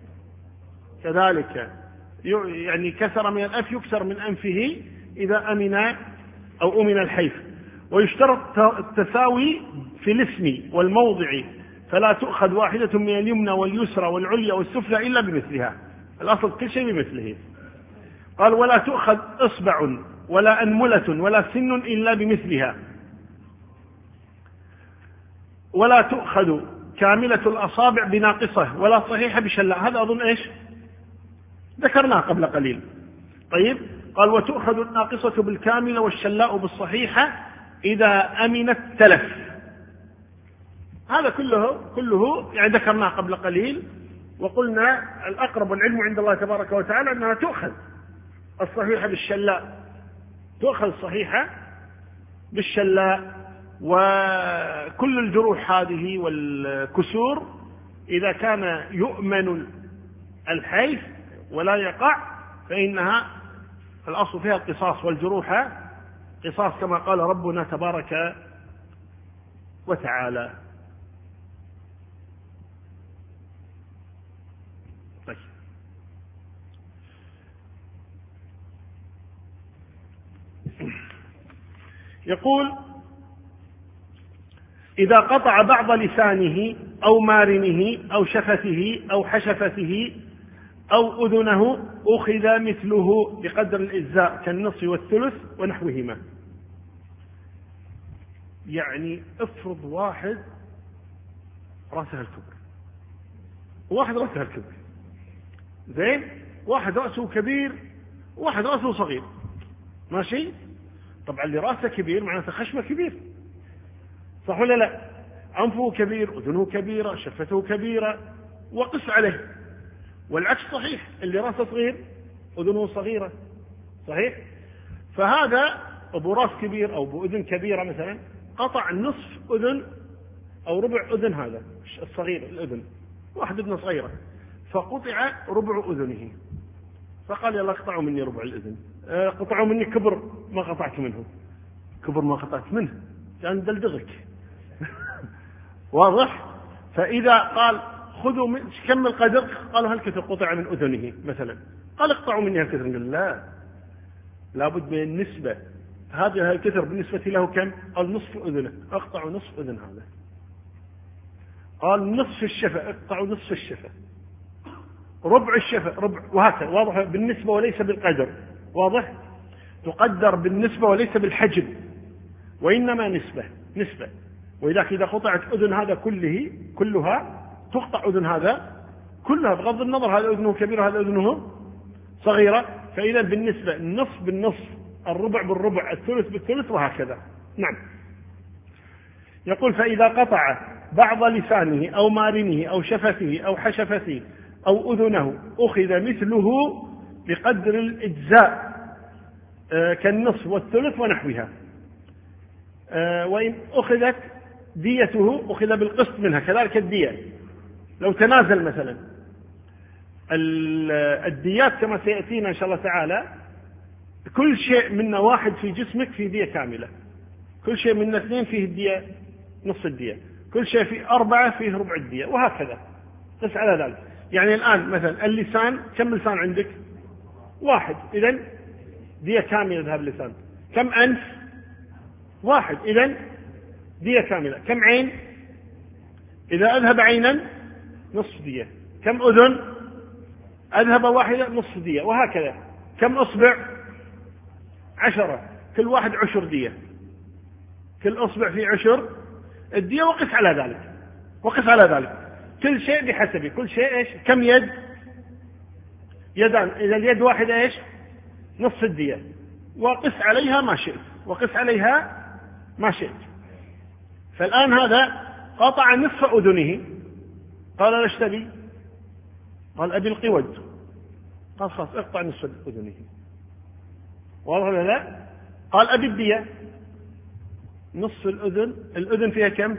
كذلك يعني كسر من الأنف يكسر من أنفه إذا أمن أو أمن الحيف. ويشترط التساوي في الاسم والموضع، فلا تؤخذ واحدة من اليمنى واليسرى والعليا والسفلى إلا بمثلها. الأصل كل شيء بمثله. قال ولا تؤخذ إصبع ولا أنملة ولا سن إلا بمثلها، ولا تؤخذ كاملة الأصابع بناقصة ولا صحيحة بشلاء. هذا أظن إيش ذكرناه قبل قليل. طيب، قال وتؤخذ الناقصة بالكاملة والشلاء بالصحيحة إذا أمن التلف. هذا كله يعني ذكرناه قبل قليل، وقلنا الأقرب والعلم عند الله تبارك وتعالى أنها تؤخذ الصحيحة بالشلاء، تؤخذ صحيحة بالشلاء. وكل الجروح هذه والكسور إذا كان يؤمن الحيث ولا يقع فإنها الأصل فيها القصاص، والجروح قصاص كما قال ربنا تبارك وتعالى. طيب. يقول إذا قطع بعض لسانه أو مارنه أو شفته أو حشفته أو أذنه أخذ مثله بقدر الإجزاء كالنصف والثلث ونحوهما. يعني افرض واحد رأسها الكبر وواحد رأسها الكبر، زين، واحد رأسه كبير وواحد رأسه صغير، ماشي؟ طبعا اللي رأسه كبير معناته خشمه كبير، صح ولا لا؟ أنفه كبير، أذنه كبيرة، شفته كبيرة، وقس عليه. والعكس صحيح، اللي رأسه صغير أذنه صغيرة، صحيح؟ فهذا أبو رأس كبير أو أبو أذن كبيرة مثلا قطع نصف أذن أو ربع أذن هذا الصغير الأذن، واحد أذنه صغيرة، فقطع ربع أذنه، فقال يلا اقطعوا مني ربع الأذن. قطعوا مني كبر ما قطعت منه، كبر ما قطعت منه كان دلدغك. واضح؟ فإذا قال خذوا من كم القدر، قالوا هالكثر قطع من أذنه مثلا، قال اقطعوا مني هالكثر، قال لا، لابد من النسبة، هذا الكثر بالنسبة له كم؟ قال نصف أذنه، اقطعوا نصف أذن هذا. قال نصف الشفة، اقطعوا نصف الشفة، ربع الشفة ربع، وهكذا. واضح؟ بالنسبة وليس بالقدر، واضح؟ تقدر بالنسبة وليس بالحجم، وإنما نسبة. وإذا إذا قطعت أذن هذا كلها تقطع أذن هذا كلها بغض النظر هذا أذنه كبيرة هذا أذنه صغيرة. فإذا بالنسبة النصف بالنصف، الربع بالربع، الثلث بالثلث، وهكذا. نعم. يقول فإذا قطع بعض لسانه أو مارنه أو شفته أو حشفته أو أذنه أخذ مثله بقدر الإجزاء كالنصف والثلث ونحوها. وإن أخذت ديته أخذ بالقسط منها، كذلك الدية لو تنازل مثلا. الديات كما سيأتينا إن شاء الله تعالى، كل شيء منا واحد في جسمك فيه دية كاملة، كل شيء منا اثنين فيه الدية نصف الدية، كل شيء فيه أربعة فيه ربع الدية، وهكذا. بس على ذلك يعني الآن مثلا اللسان، كم لسان عندك؟ واحد، إذن دية كاملة ذهب اللسان. كم أنف؟ واحد، إذن دية كاملة. كم عين؟ إذا أذهب عينا نصف دية. كم أذن؟ أذهب واحدة نصف دية، وهكذا. كم أصبع؟ 10، كل واحد 10 دية، كل أصبع فيه 10 الدية. وقس على ذلك كل شيء بحسبه، كل شيء إيش؟ كم يد؟ يدان، إذا اليد واحدة إيش؟ نصف الدية. وقس عليها ما شئت. فالآن هذا قطع نصف أذنه، قال ليش تبي؟ قال أبي القود، قال خلاص اقطع نصف أذنه. واضح ولا لا؟ قال أبي الدية، نصف الأذن فيها كم؟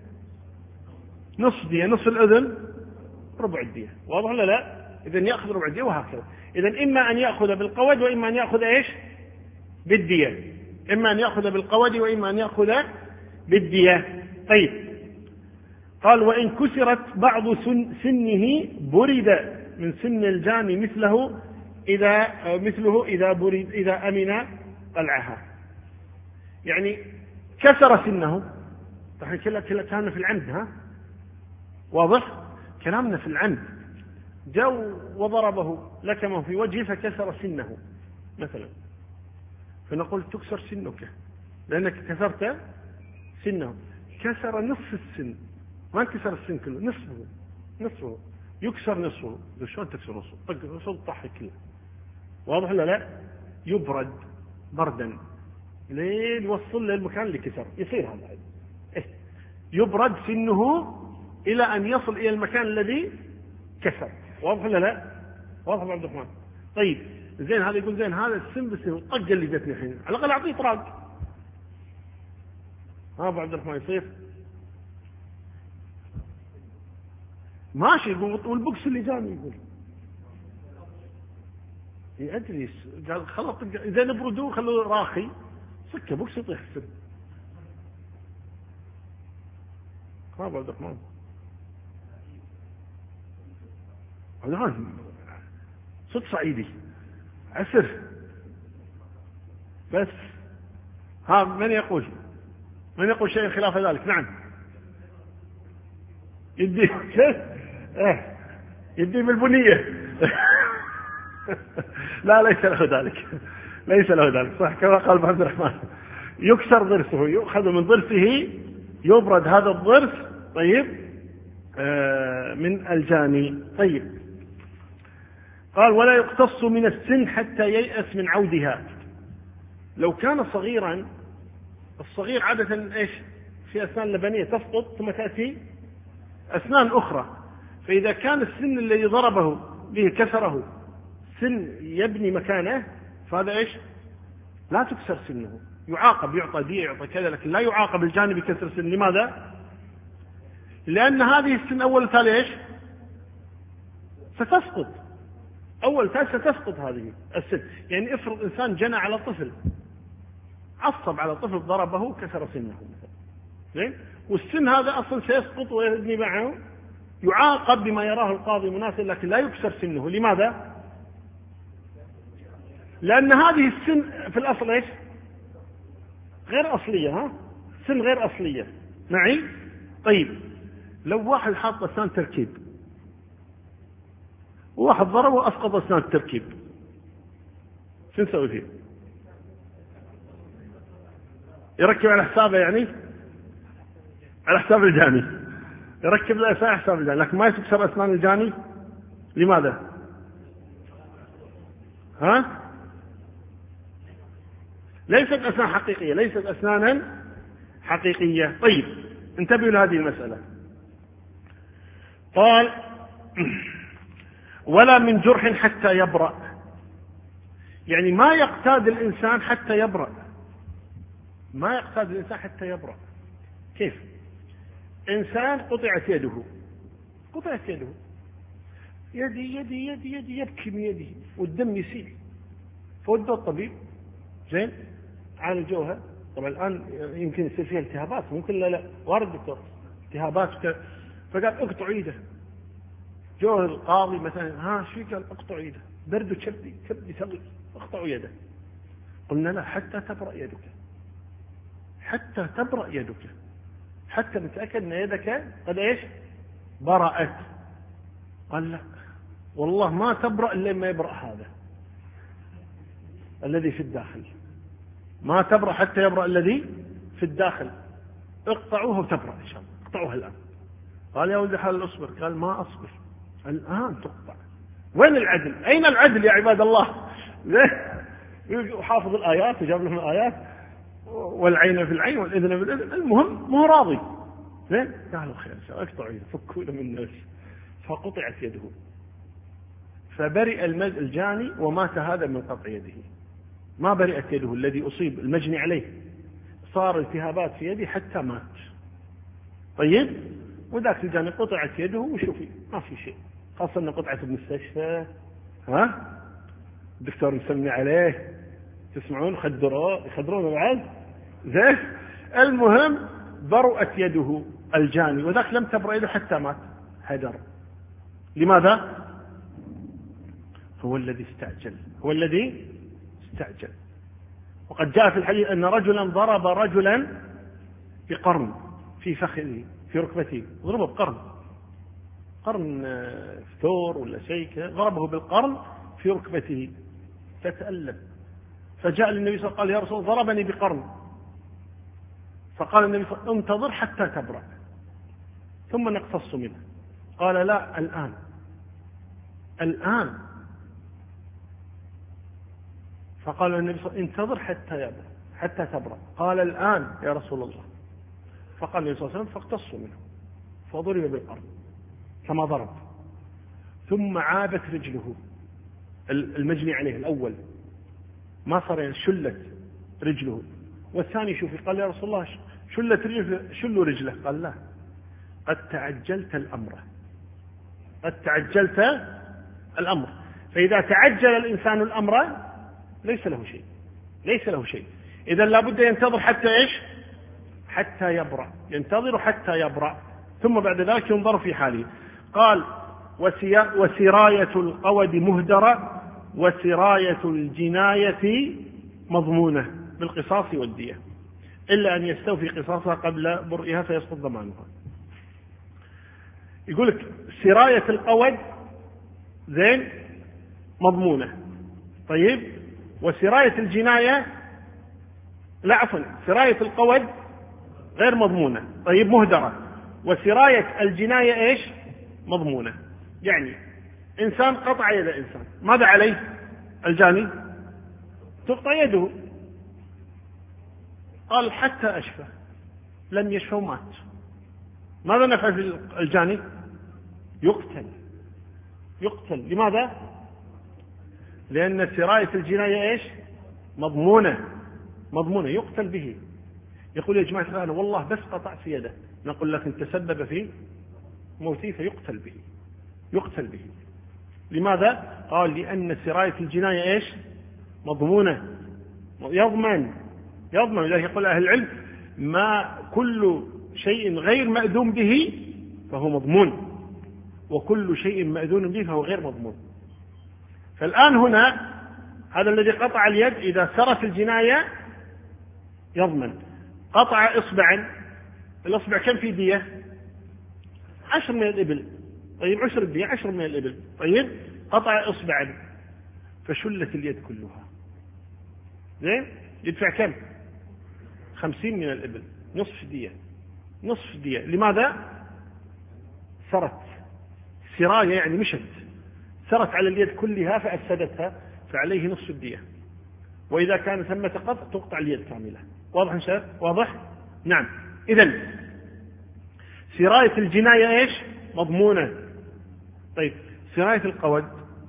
نصف دية، نصف الأذن ربع الدية. واضح ولا لا؟ إذن يأخذ ربع الدية، وهكذا. إذن إما أن يأخذ بالقود وإما أن يأخذ إيش؟ بالدية. إما أن يأخذ بالقود وإما أن يأخذ بالدية. طيب. قال وإن كسرت بعض سنه برد من سن الجاني مثله إذا أمن قلعها. يعني كسر سنه، طبعا كلامنا في العمد، ها واضح؟ كلامنا في العمد. جو وضربه لكمه في وجهه فكسر سنه مثلا، فنقول تكسر سنك لأنك كسرت سنه. كسر نصف السن، ما انكسر السن كله، نصفه يكسر نصفه. شلون تكسر نصفه؟ شلون تطحن كله؟ واضح ولا لا؟ يبرد بردا لين يوصل للمكان اللي كسر، يصير هذا يبرد سنه إلى أن يصل إلى المكان الذي كسر. واضح ولا لا؟ واضح عبد الرحمن؟ طيب، زين هذا يقول زين هذا السن بس الطقة اللي جتني الحين على الأقل أعطيه طراق. أبو عبد الرحمن يصير ماشي يقول والبوكس اللي جاني يقول أدري قال خلاص إذا نبردوه خلوه راخي سكة بوكس يطيح السن. أبو عبد الرحمن هذا صوت صعيدي عسر بس. ها من يقول شيء خلاف ذلك؟ نعم يدي يدي بالبنية لا ليس له ذلك صح كما قال عبد الرحمن يكسر ضرسه يؤخذ من ضرسه يبرد هذا الضرس طيب من الجاني. طيب قال ولا يقتص من السن حتى ييأس من عودها. لو كان صغيرا الصغير عادة ايش في أسنان لبنية تسقط ثم تأتي أسنان أخرى، فإذا كان السن الذي ضربه به كسره سن يبني مكانه فهذا ايش لا تكسر سنه، يعاقب يعطى دية يعطى كذا، لكن لا يعاقب الجاني بكسر سن. لماذا؟ لأن هذه السن أول تالي ايش ستسقط، أول تالي ستسقط هذه السن. يعني افرض إنسان جنى على طفل عصب على طفل ضربه كسر سنه زين، والسن هذا أصلا سيسقط ويبني معه، يعاقب بما يراه القاضي مناسب لكن لا يكسر سنه. لماذا؟ لأن هذه السن في الأصل ايش غير أصلية، سن غير أصلية معي. طيب لو واحد حاط أسنان تركيب وواحد ضربه وأسقط أسنان التركيب شو نسوي فيه؟ يركب على حسابه، يعني على حساب الجاني يركب له أسنان على حساب الجاني، لكن ما يكسر أسنان الجاني. لماذا؟ ليست أسنان حقيقية، ليست أسنانا حقيقية. طيب انتبهوا لهذه المسألة. قال ولا من جرح حتى يبرأ، يعني ما يقتاد الإنسان حتى يبرأ، ما يقتاد الإنسان حتى يبرأ. كيف؟ إنسان قطعت يده يدي يدي يدي يدي يبكي من يده والدم يسيل، فودوا الطبيب زين عالجوها. طبعا الآن يمكن يصير فيها التهابات، ممكن لا وارد دكتور التهابات فقال اقطعوا ايده. جوه القاضي مثلا شو قال اقطعوا ايده، برد كبدي ثقيل اقطعوا يده. قلنا لا حتى تبرأ يدك حتى نتأكد ان يدك قد ايش برأت. قال لا والله ما تبرأ الا ما يبرأ هذا الذي في الداخل، ما تبرأ حتى يبرأ الذي في الداخل. اقطعوها وتبرأ ان شاء الله، اقطعوها الآن. قال يا ولد حال اصبر، قال ما اصبر الآن تقطع. وين العدل؟ أين العدل يا عباد الله؟ وحافظ الآيات وجاب لهم الآيات والعين في العين والإذن في الإذن، المهم مو راضي زين. قالوا خير اقطعوا يده فكوا له من الناس، فقطعت يده فبرئ الجاني ومات هذا من قطع يده. ما برئت يده الذي أصيب المجني عليه، صار التهابات في يده حتى مات. طيب وذاك الجاني قطعت يده وشوفي ما في شيء، خاصة أن قطعت المستشفى الدكتور يسمي عليه تسمعون يخدرون بعد زين. المهم برؤت يده الجاني وذاك لم تبرأ يده حتى مات هدر. لماذا؟ هو الذي استعجل. وقد جاء في الحديث أن رجلا ضرب رجلا بقرن في فخذه في ركبته، ضربه قرن ثور ولا شيء كذا، ضربه بالقرن في ركبته فتألم، فجاء للنبي صلى الله عليه وسلم قال يا رسول الله ضربني بقرن، فقال النبي صلى الله عليه وسلم انتظر حتى تبرأ ثم نقتص منه. قال لا الآن. فقال النبي صلى الله عليه وسلم انتظر حتى تبرأ. قال الآن يا رسول الله. فقال النبي صلى الله عليه وسلم فاقتصوا منه فضرب بالقرن كما ضرب، ثم عابت رجله المجني عليه الأول ما صار يعني شلت رجله، والثاني شوفي قال يا رسول الله شلت رجله، شلوا رجله، قال لا قد تعجلت الأمر، قد تعجلت الأمر. فإذا تعجل الإنسان الأمر ليس له شيء، ليس له شيء. إذا لابد ينتظر حتى إيش؟ حتى يبرأ، ينتظر حتى يبرأ، ثم بعد ذلك ينظر في حاله. قال وسراية القود مهدرة وسراية الجناية مضمونة بالقصاص والدية، إلا أن يستوفي قصاصها قبل برئها فيسقط ضمانها. يقول لك سراية القود زين مضمونة، طيب، وسراية الجناية لا عفوا سراية القود غير مضمونة، طيب مهدرة، وسراية الجناية ايش؟ مضمونة. يعني إنسان قطع يد إنسان، ماذا عليه الجاني؟ تقطع يده. قال حتى أشفى، لم يشفى ومات، ماذا نفعل في الجاني؟ يقتل. يقتل لماذا؟ لأن سراية الجناية ايش؟ مضمونة، مضمونة، يقتل به. يقول يا جماعة الآن والله بس قطعت يده، نقول لكن تسبب في موته فيقتل به، يقتل به. لماذا؟ قال لأن سراية الجناية ايش؟ مضمونة، يضمن. لذلك يقول أهل العلم ما كل شيء غير مأذون به فهو مضمون، وكل شيء مأذون به فهو غير مضمون. فالآن هنا هذا الذي قطع اليد إذا سرت الجناية يضمن. قطع إصبعا، الإصبع كم في دية؟ 10 من الإبل، طيب 10 الدية 10 من الإبل، طيب قطع إصبعا فشلت اليد كلها، زين، يدفع كم؟ 50 من الإبل، نصف دية، نصف دية. لماذا؟ سرت، سراية يعني مشت، سرت على اليد كلها فأفسدتها، فعليه نصف الدية. وإذا كان ثمة قطع تقطع اليد كاملة. واضح شباب؟ واضح؟ نعم. إذن سراية الجناية ايش؟ مضمونة. طيب سراية القود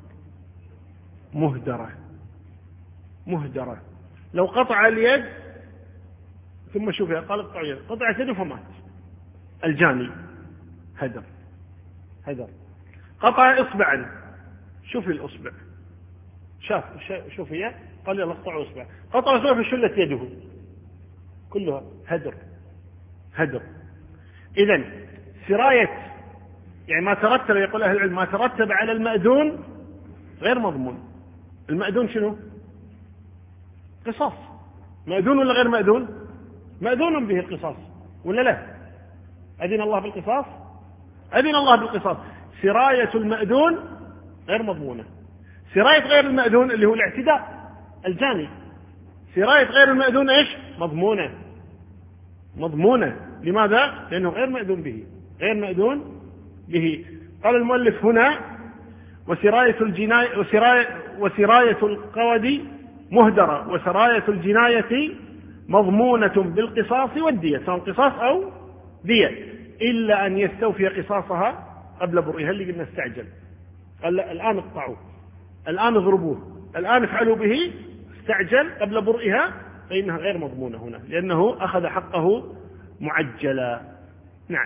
مهدرة، مهدرة. لو قطع اليد ثم شوفها قال اقطع يد، قطعت يده فمات الجاني، هدر، هدر. قطع إصبعا، شوفي الإصبع، شوف هي قال يلا اقطعوا إصبع، قطع إصبع فشلت يده كلها، هدر، هدر. إذن سراية يعني ما ترتب، يقول أهل العلم ما ترتب على المأذون غير مضمون. المأذون شنو؟ قصاص. مأذون ولا غير مأذون؟ مأذون به القصاص ولا لا؟ أذن الله بالقصاص؟ أذن الله بالقصاص. سراية المأذون غير مضمونة. سراية غير المأذون اللي هو الاعتداء الجاني، سراية غير المأذون ايش؟ مضمونة، مضمونة. لماذا؟ لأنه غير مأذون به، غير مأذون به. قال المؤلف هنا وسراية الجناية وسراية القود مهدرة وسراية الجناية مضمونة بالقصاص والدية، سواء قصاص أو دية، إلا أن يستوفي قصاصها قبل برئها. اللي قلنا استعجل، قال لا الآن اقطعوه، الآن اضربوه، الآن افعلوا به، استعجل قبل برئها، فإنها غير مضمونة هنا لأنه أخذ حقه معجلا. نعم.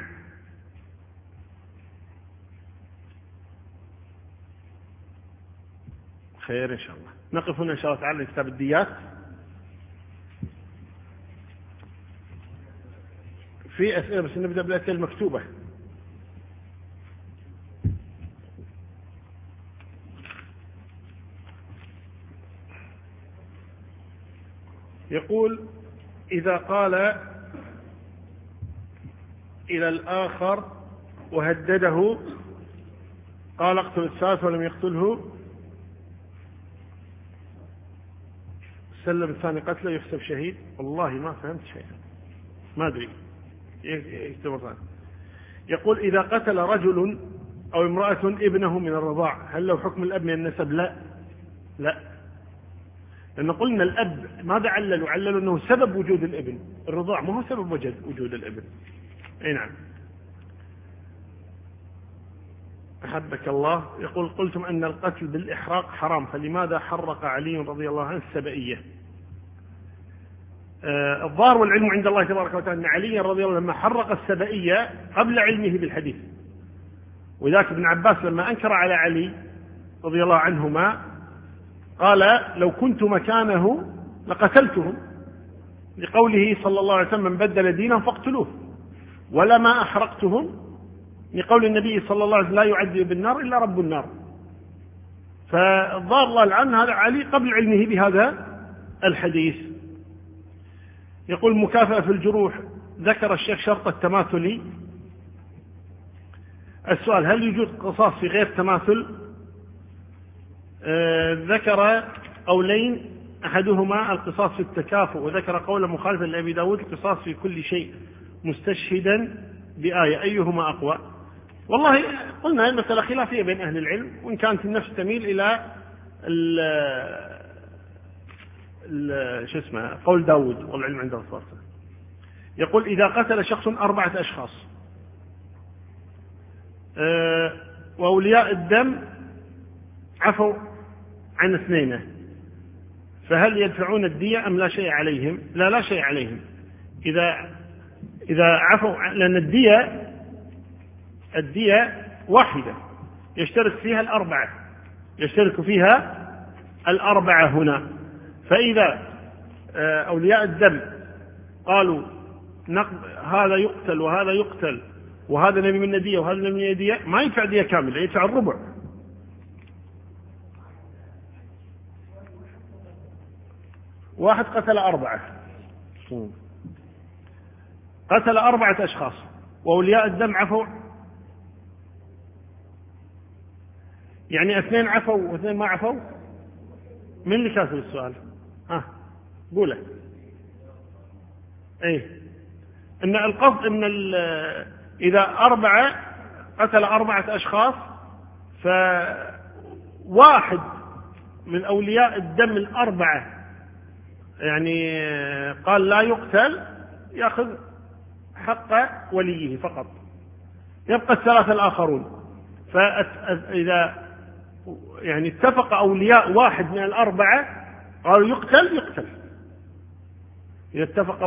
خير إن شاء الله. نقف هنا إن شاء الله تعالى لكتاب الديات. في أسئلة بس نبدأ بالأسئلة المكتوبة. يقول إذا قال إلى الآخر وهدده قال اقتل الثالث ولم يقتله، سلم الثاني قتله يحسب شهيد. والله ما فهمت شيئا، ما أدري. يقول إذا قتل رجل أو امرأة ابنه من الرضاع هل له حكم الأب من النسب؟ لا، لا، لأن قلنا الأب ماذا عللوا؟ عللوا أنه سبب وجود الابن، الرضاع ما هو سبب وجود الابن. أي نعم. أحبك الله. يقول قلتم أن القتل بالإحراق حرام، فلماذا حرق علي رضي الله عنه السبئية؟ الظاهر والعلم عند الله تبارك وتعالى أن علي رضي الله عنه لما حرق السبئية قبل علمه بالحديث، وذاك ابن عباس لما أنكر على علي رضي الله عنهما قال لو كنت مكانه لقتلتهم، لقوله صلى الله عليه وسلم من بدل دينه فاقتلوه، ولما أحرقتهم، لقول النبي صلى الله عليه وسلم لا يعذب بالنار إلا رب النار. فالظاهر الله الآن هذا علي قبل علمه بهذا الحديث. يقول مكافأة في الجروح، ذكر الشيخ شرط التماثل. السؤال هل يوجد قصاص في غير تماثل؟ ذكر قولين، أحدهما القصاص في التكافؤ، وذكر قولا مخالفا لأبي داود القصاص في كل شيء مستشهدا بآية، أيهما أقوى؟ والله قلنا المسألة خلافية بين أهل العلم، وإن كانت النفس تميل إلى قول داود والعلم عند الصلاة. يقول إذا قتل شخص 4 أشخاص وأولياء الدم عفوا عن 2، فهل يدفعون الدية أم لا شيء عليهم؟ لا شيء عليهم إذا عفوا، لأن الدية واحدة يشترك فيها الأربعة هنا. فإذا أولياء الدم قالوا هذا يقتل وهذا يقتل وهذا نبي من دية وهذا نبي من دية، ما يدفع دية كاملة، يدفع الربع. واحد قتل 4 أشخاص وأولياء الدم عفوا، يعني 2 عفوا و2 ما عفوا. من اللي كاتب السؤال؟ قوله. إن القصد إن إذا 4 قتل 4 أشخاص، فواحد من أولياء الدم 4 يعني قال لا يقتل، يأخذ حق وليه فقط، يبقى 3 الآخرون. فإذا يعني اتفق أولياء واحد من 4 قالوا يقتل، إذا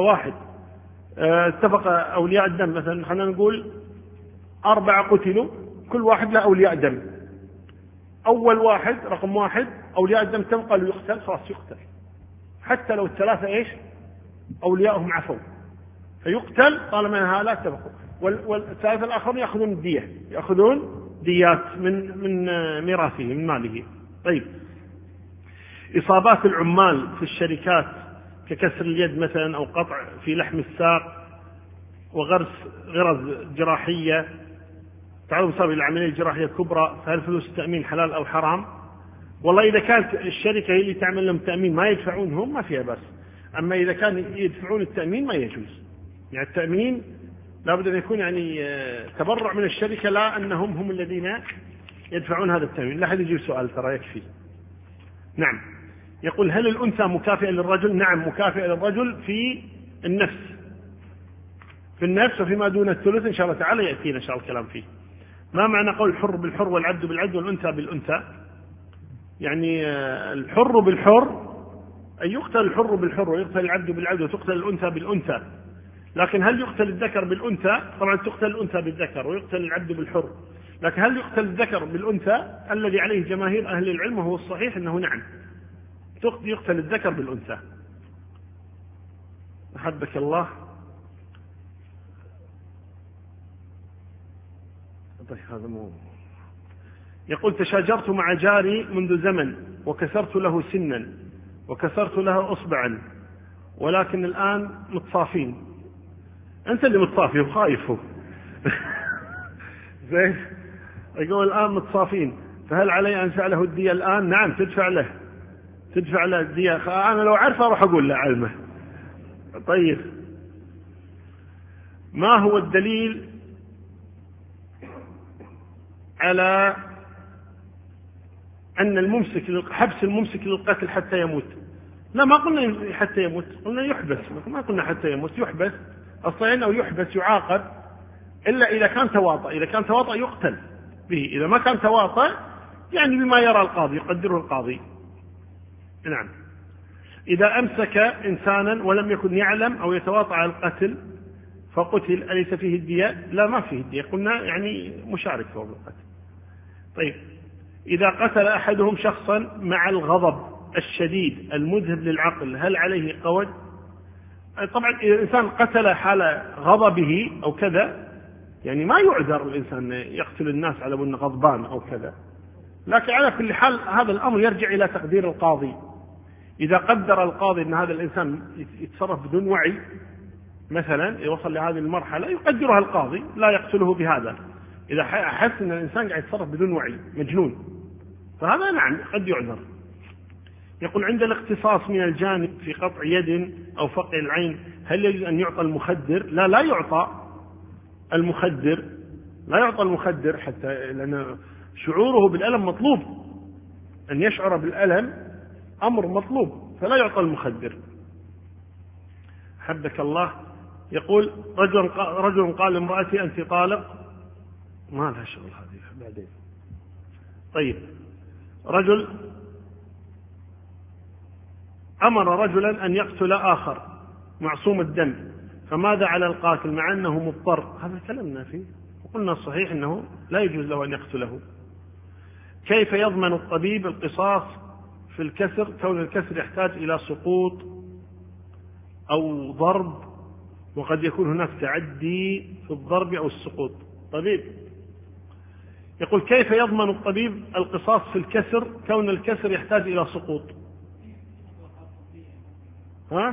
اتفق أولياء الدم، مثلا خلينا نقول 4 قتلوا، كل واحد له أولياء دم، أول واحد رقم 1 أولياء الدم تبقى له يقتل، خلاص يقتل، حتى لو 3 أولياءهم عفوا فيقتل طالما أنها لا اتفقوا. والثلاثة الآخرون يأخذون ديات من ميراثه من ماله. طيب، إصابات العمال في الشركات ككسر اليد مثلا أو قطع في لحم الساق وغرز جراحية، تعرض صار العملية الجراحية الكبرى، فهل فلوس التأمين حلال أو حرام؟ والله إذا كانت الشركة هي اللي تعمل لهم تأمين ما يدفعونهم ما فيها بس، أما إذا كان يدفعون التأمين ما يجوز. يعني التأمين لابد أن يكون يعني تبرع من الشركة، لا أنهم هم الذين يدفعون هذا التأمين. لا أحد يجيب سؤال ترى يكفي. نعم. يقول هل الأنثى مكافئة للرجل؟ نعم مكافئة للرجل في النفس وفيما دون الثلث إن شاء الله تعالى يأتينا إن شاء الله الكلام فيه. ما معنى قول الحر بالحر والعبد بالعبد والأنثى بالأنثى؟ يعني الحر بالحر أي يقتل الحر بالحر ويقتل العبد بالعبد وتقتل الأنثى بالأنثى، لكن هل يقتل الذكر بالأنثى؟ طبعا تقتل الأنثى بالذكر ويقتل العبد بالحر، لكن هل يقتل الذكر بالأنثى؟ الذي عليه جماهير أهل العلم وهو الصحيح أنه نعم يقتل الذكر بالأنثى. أحبك الله. طيب هذا يقول تشاجرت مع جاري منذ زمن وكسرت له سنا وكسرت له أصبعا، ولكن الآن متصافين. أنت اللي متصافي وخايفه. زين. يقول الآن متصافين، فهل علي أن أدفع له الدية الآن؟ نعم تدفع له الدية. أنا لو عارفه أروح أقول له علمه. طيب، ما هو الدليل على أن حبس الممسك للقتل حتى يموت؟ لا، ما قلنا حتى يموت، قلنا يحبس، ما قلنا حتى يموت، يحبس أصلا أو يحبس يعاقب، إلا إذا كان تواطأ. إذا كان تواطأ يقتل، به. إذا ما كان تواطأ يعني بما يرى القاضي يقدره القاضي. نعم. إذا أمسك إنسانا ولم يكن يعلم أو يتواطأ على القتل فقتل أليس فيه الدية؟ لا، ما فيه الدية، قلنا يعني مشارك في القتل. طيب، إذا قتل أحدهم شخصا مع الغضب الشديد المذهب للعقل هل عليه قود؟ طبعا إذا الإنسان قتل حال غضبه أو كذا يعني ما يعذر الإنسان يقتل الناس على أنه غضبان أو كذا، لكن على كل حال هذا الأمر يرجع إلى تقدير القاضي. إذا قدر القاضي أن هذا الإنسان يتصرف بدون وعي مثلا يوصل لهذه المرحلة يقدرها القاضي لا يقتله بهذا. إذا أحس أن الإنسان قاعد يتصرف بدون وعي مجنون فهذا نعم قد يعذر. يقول عند الاقتصاص من الجاني في قطع يد أو فقع العين هل يجب أن يعطى المخدر؟ لا يعطى المخدر، لا يعطى المخدر حتى لأن شعوره بالألم مطلوب، أن يشعر بالألم أمر مطلوب، فلا يعطى المخدر. حبك الله. يقول رجل قال لامرأتي أنت طالق، ما لها شغل هذه بعدين. طيب، رجل أمر رجلا أن يقتل آخر معصوم الدم فماذا على القاتل مع أنه مضطر؟ هذا كلامنا فيه وقلنا الصحيح أنه لا يجوز له أن يقتله. كيف يضمن الطبيب القصاص في الكسر كون الكسر يحتاج إلى سقوط أو ضرب وقد يكون هناك تعدي في الضرب أو السقوط؟ طبيب يقول كيف يضمن الطبيب القصاص في الكسر كون الكسر يحتاج إلى سقوط؟ ها؟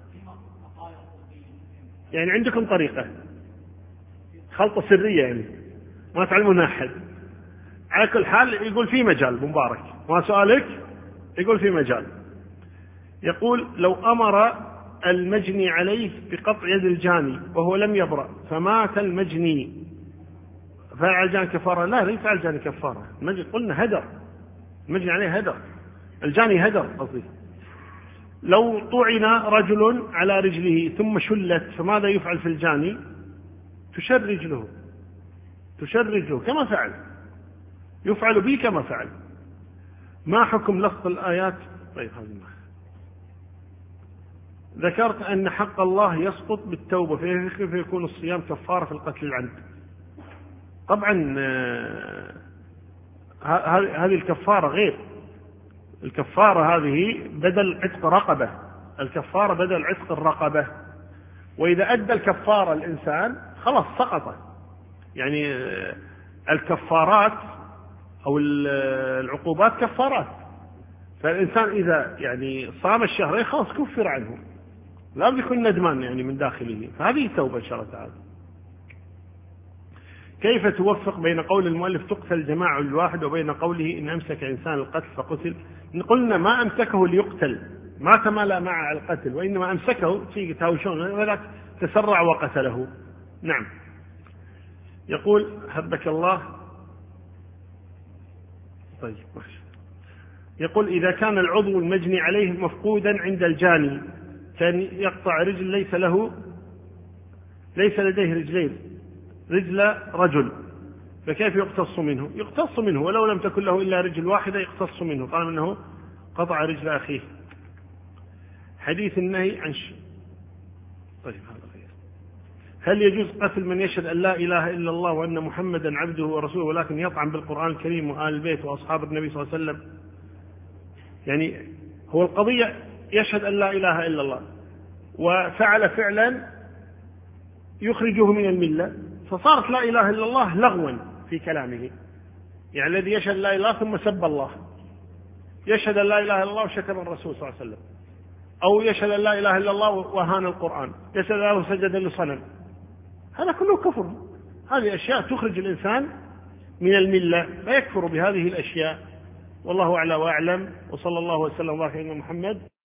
يعني عندكم طريقة خلطة سرية يعني ما تعلمون أحد. على كل حال يقول في مجال مبارك، ما سؤالك يقول في مجال. يقول لو أمر المجني عليه بقطع يد الجاني وهو لم يبرأ فمات المجني فعل على الجاني كفارة؟ لا، ليس على الجاني كفارة. قلنا هدر، المجني عليه هدر، الجاني هدر قصدي. لو طعن رجل على رجله ثم شلت فماذا يفعل في الجاني؟ تشر رجله كما فعل، يفعل به كما فعل. ما حكم لفظ الآيات؟ طيب، هذه ذكرت أن حق الله يسقط بالتوبة فكيف يكون الصيام كفارة في القتل العمد؟ طبعا هذه الكفارة غير، الكفارة هذه بدل عتق رقبة، الكفارة بدل عتق الرقبة، وإذا أدى الكفارة الإنسان خلاص سقط. يعني الكفارات أو العقوبات كفارات، فالإنسان إذا يعني صام الشهرين خلاص كفر عنه، لا يكون ندمان يعني من داخله، فهذه توبة إن شاء الله تعالى. كيف توفق بين قول المؤلف تقتل جماعة الواحد وبين قوله إن أمسك إنسان القتل فقتل؟ قلنا ما أمسكه ليقتل، ما تمالى مع القتل، وإنما أمسكه في تهاوشون ولكن تسرع وقتله. نعم. يقول حبك الله. طيب، يقول إذا كان العضو المجني عليه مفقودا عند الجاني كان يقطع رجل ليس لديه رجلين، رجل رجل، فكيف يقتص منه؟ يقتص منه ولو لم تكن له إلا رجل واحدة يقتص منه طالما أنه قطع رجل أخيه. حديث النهي عن طيب، هذا خير. هل يجوز قتل من يشهد أن لا إله إلا الله وأن محمدا عبده ورسوله ولكن يطعن بالقرآن الكريم وآل البيت وأصحاب النبي صلى الله عليه وسلم؟ يعني هو القضية يشهد أن لا إله إلا الله وفعل فعلا يخرجه من الملة فصارت لا إله إلا الله لغوا في كلامه. يعني الذي يشهد لا إله ثم سب الله، يشهد أن لا إله إلا الله وشتم الرسول صلى الله عليه وسلم، أو يشهد أن لا إله إلا الله وهان القرآن، يشهد أنه سجد لصنم، هذا كله كفر. هذه أشياء تخرج الإنسان من الملة فيكفر بهذه الأشياء. والله أعلى وأعلم، وصلى الله وسلم وبارك على محمد.